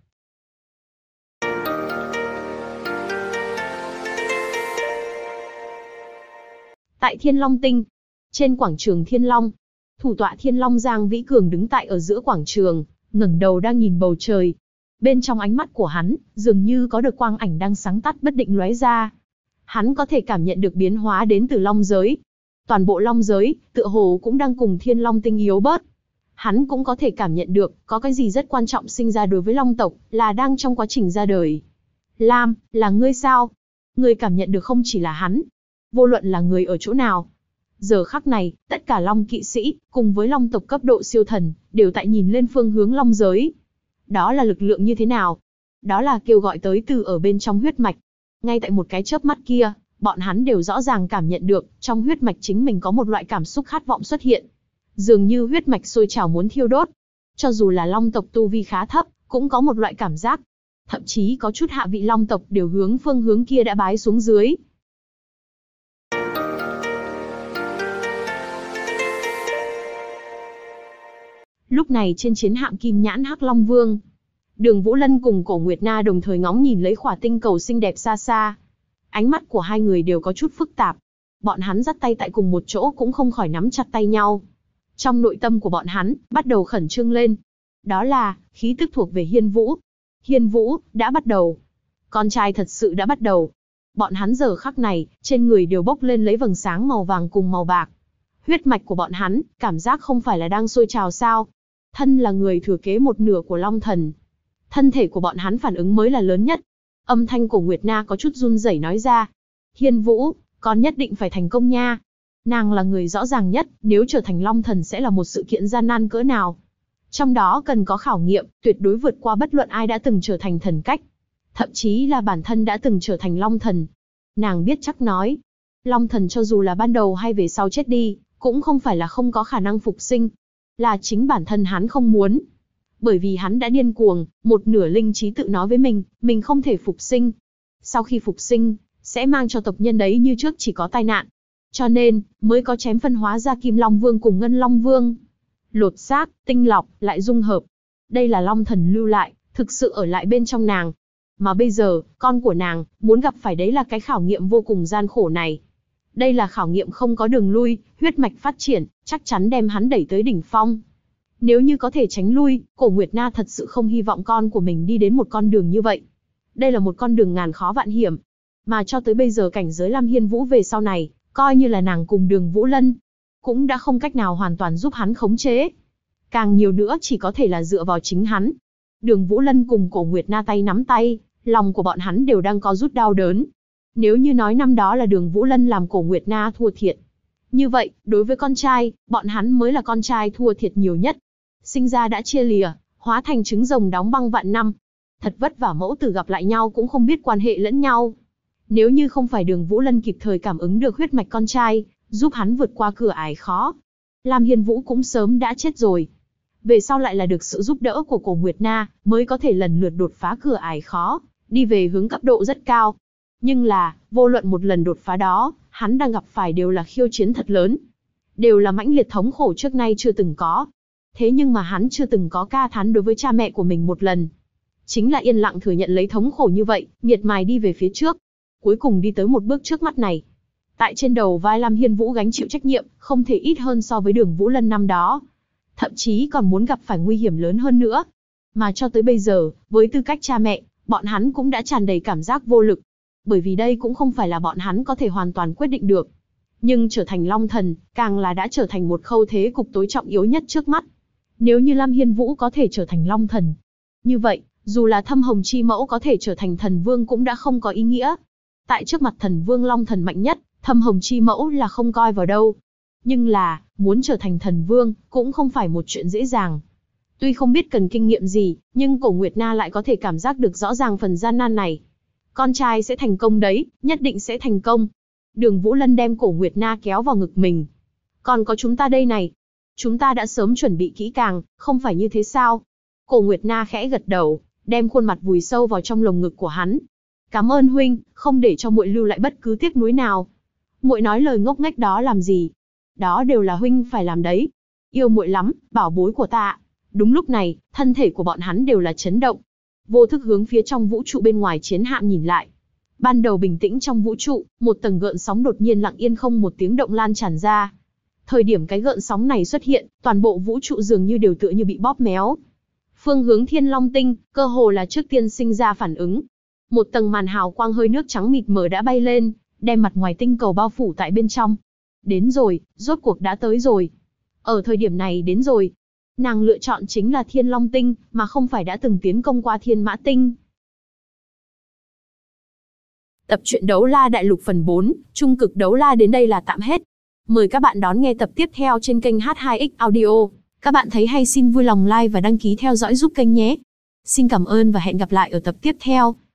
Tại Thiên Long Tinh, trên quảng trường Thiên Long, thủ tọa Thiên Long Giang Vĩ Cường đứng tại ở giữa quảng trường, ngẩng đầu đang nhìn bầu trời. Bên trong ánh mắt của hắn, dường như có được quang ảnh đang sáng tắt bất định lóe ra. Hắn có thể cảm nhận được biến hóa đến từ long giới. Toàn bộ long giới, tựa hồ cũng đang cùng Thiên Long Tinh yếu bớt. Hắn cũng có thể cảm nhận được, có cái gì rất quan trọng sinh ra đối với long tộc, là đang trong quá trình ra đời. Lam, là ngươi sao? Ngươi cảm nhận được không chỉ là hắn. Vô luận là người ở chỗ nào. Giờ khắc này, tất cả long kỵ sĩ, cùng với long tộc cấp độ siêu thần, đều tại nhìn lên phương hướng long giới. Đó là lực lượng như thế nào? Đó là kêu gọi tới từ ở bên trong huyết mạch. Ngay tại một cái chớp mắt kia, bọn hắn đều rõ ràng cảm nhận được, trong huyết mạch chính mình có một loại cảm xúc khát vọng xuất hiện. Dường như huyết mạch sôi trào muốn thiêu đốt. Cho dù là long tộc tu vi khá thấp, cũng có một loại cảm giác. Thậm chí có chút hạ vị long tộc đều hướng phương hướng kia đã bái xuống dưới. Lúc này trên chiến hạm Kim Nhãn Hắc Long Vương, Đường Vũ Lân cùng Cổ Nguyệt Na đồng thời ngóng nhìn lấy khỏa tinh cầu xinh đẹp xa xa. Ánh mắt của hai người đều có chút phức tạp. Bọn hắn dắt tay tại cùng một chỗ cũng không khỏi nắm chặt tay nhau. Trong nội tâm của bọn hắn, bắt đầu khẩn trương lên. Đó là, khí tức thuộc về Hiên Vũ. Hiên Vũ, đã bắt đầu. Con trai thật sự đã bắt đầu. Bọn hắn giờ khắc này, trên người đều bốc lên lấy vầng sáng màu vàng cùng màu bạc. Huyết mạch của bọn hắn, cảm giác không phải là đang sôi trào sao. Thân là người thừa kế một nửa của Long Thần. Thân thể của bọn hắn phản ứng mới là lớn nhất. Âm thanh của Nguyệt Na có chút run rẩy nói ra. Hiên Vũ, con nhất định phải thành công nha. Nàng là người rõ ràng nhất, nếu trở thành Long Thần sẽ là một sự kiện gian nan cỡ nào. Trong đó cần có khảo nghiệm, tuyệt đối vượt qua bất luận ai đã từng trở thành thần cách. Thậm chí là bản thân đã từng trở thành Long Thần. Nàng biết chắc nói. Long Thần cho dù là ban đầu hay về sau chết đi, cũng không phải là không có khả năng phục sinh. Là chính bản thân hắn không muốn. Bởi vì hắn đã điên cuồng, một nửa linh trí tự nói với mình không thể phục sinh. Sau khi phục sinh, sẽ mang cho tộc nhân đấy như trước chỉ có tai nạn. Cho nên, mới có chém phân hóa ra Kim Long Vương cùng Ngân Long Vương. Lột xác, tinh lọc, lại dung hợp. Đây là Long Thần lưu lại, thực sự ở lại bên trong nàng. Mà bây giờ, con của nàng, muốn gặp phải đấy là cái khảo nghiệm vô cùng gian khổ này. Đây là khảo nghiệm không có đường lui, huyết mạch phát triển, chắc chắn đem hắn đẩy tới đỉnh phong. Nếu như có thể tránh lui, Cổ Nguyệt Na thật sự không hy vọng con của mình đi đến một con đường như vậy. Đây là một con đường ngàn khó vạn hiểm. Mà cho tới bây giờ cảnh giới Lam Hiên Vũ về sau này, coi như là nàng cùng Đường Vũ Lân, cũng đã không cách nào hoàn toàn giúp hắn khống chế. Càng nhiều nữa chỉ có thể là dựa vào chính hắn. Đường Vũ Lân cùng Cổ Nguyệt Na tay nắm tay, lòng của bọn hắn đều đang có rút đau đớn. Nếu như nói năm đó là Đường Vũ Lân làm Cổ Nguyệt Na thua thiệt, như vậy, đối với con trai, bọn hắn mới là con trai thua thiệt nhiều nhất. Sinh ra đã chia lìa, hóa thành trứng rồng đóng băng vạn năm. Thật vất vả mẫu tử gặp lại nhau cũng không biết quan hệ lẫn nhau. Nếu như không phải Đường Vũ Lân kịp thời cảm ứng được huyết mạch con trai, giúp hắn vượt qua cửa ải khó, Lam Hiên Vũ cũng sớm đã chết rồi. Về sau lại là được sự giúp đỡ của Cổ Nguyệt Na, mới có thể lần lượt đột phá cửa ải khó, đi về hướng cấp độ rất cao. Nhưng là, vô luận một lần đột phá đó, hắn đang gặp phải đều là khiêu chiến thật lớn. Đều là mãnh liệt thống khổ trước nay chưa từng có. Thế nhưng mà hắn chưa từng có ca thán đối với cha mẹ của mình một lần. Chính là yên lặng thừa nhận lấy thống khổ như vậy, miệt mài đi về phía trước. Cuối cùng đi tới một bước trước mắt này. Tại trên đầu vai Lam Hiên Vũ gánh chịu trách nhiệm, không thể ít hơn so với Đường Vũ Lân năm đó. Thậm chí còn muốn gặp phải nguy hiểm lớn hơn nữa. Mà cho tới bây giờ, với tư cách cha mẹ, bọn hắn cũng đã tràn đầy cảm giác vô lực. Bởi vì đây cũng không phải là bọn hắn có thể hoàn toàn quyết định được. Nhưng trở thành Long Thần, càng là đã trở thành một khâu thế cục tối trọng yếu nhất trước mắt. Nếu như Lam Hiên Vũ có thể trở thành Long Thần, như vậy, dù là Thâm Hồng Chi Mẫu có thể trở thành Thần Vương cũng đã không có ý nghĩa. Tại trước mặt Thần Vương Long Thần mạnh nhất, Thâm Hồng Chi Mẫu là không coi vào đâu. Nhưng là, muốn trở thành Thần Vương, cũng không phải một chuyện dễ dàng. Tuy không biết cần kinh nghiệm gì, nhưng Cổ Nguyệt Na lại có thể cảm giác được rõ ràng phần gian nan này. Con trai sẽ thành công đấy, nhất định sẽ thành công. Đường Vũ Lân đem Cổ Nguyệt Na kéo vào ngực mình. Còn có chúng ta đây này. Chúng ta đã sớm chuẩn bị kỹ càng, không phải như thế sao? Cổ Nguyệt Na khẽ gật đầu, đem khuôn mặt vùi sâu vào trong lồng ngực của hắn. Cảm ơn huynh, không để cho muội lưu lại bất cứ tiếc nuối nào. Muội nói lời ngốc nghếch đó làm gì? Đó đều là huynh phải làm đấy. Yêu muội lắm, bảo bối của ta. Đúng lúc này, thân thể của bọn hắn đều là chấn động. Vô thức hướng phía trong vũ trụ bên ngoài chiến hạm nhìn lại. Ban đầu bình tĩnh trong vũ trụ, một tầng gợn sóng đột nhiên lặng yên không một tiếng động lan tràn ra. Thời điểm cái gợn sóng này xuất hiện, toàn bộ vũ trụ dường như đều tựa như bị bóp méo. Phương hướng Thiên Long Tinh, cơ hồ là trước tiên sinh ra phản ứng. Một tầng màn hào quang hơi nước trắng mịt mờ đã bay lên, đem mặt ngoài tinh cầu bao phủ tại bên trong. Đến rồi, rốt cuộc đã tới rồi. Ở thời điểm này đến rồi. Nàng lựa chọn chính là Thiên Long Tinh, mà không phải đã từng tiến công qua Thiên Mã Tinh. Tập truyện Đấu La Đại Lục phần 4, Trung cực Đấu La đến đây là tạm hết. Mời các bạn đón nghe tập tiếp theo trên kênh H2X Audio. Các bạn thấy hay xin vui lòng like và đăng ký theo dõi giúp kênh nhé. Xin cảm ơn và hẹn gặp lại ở tập tiếp theo.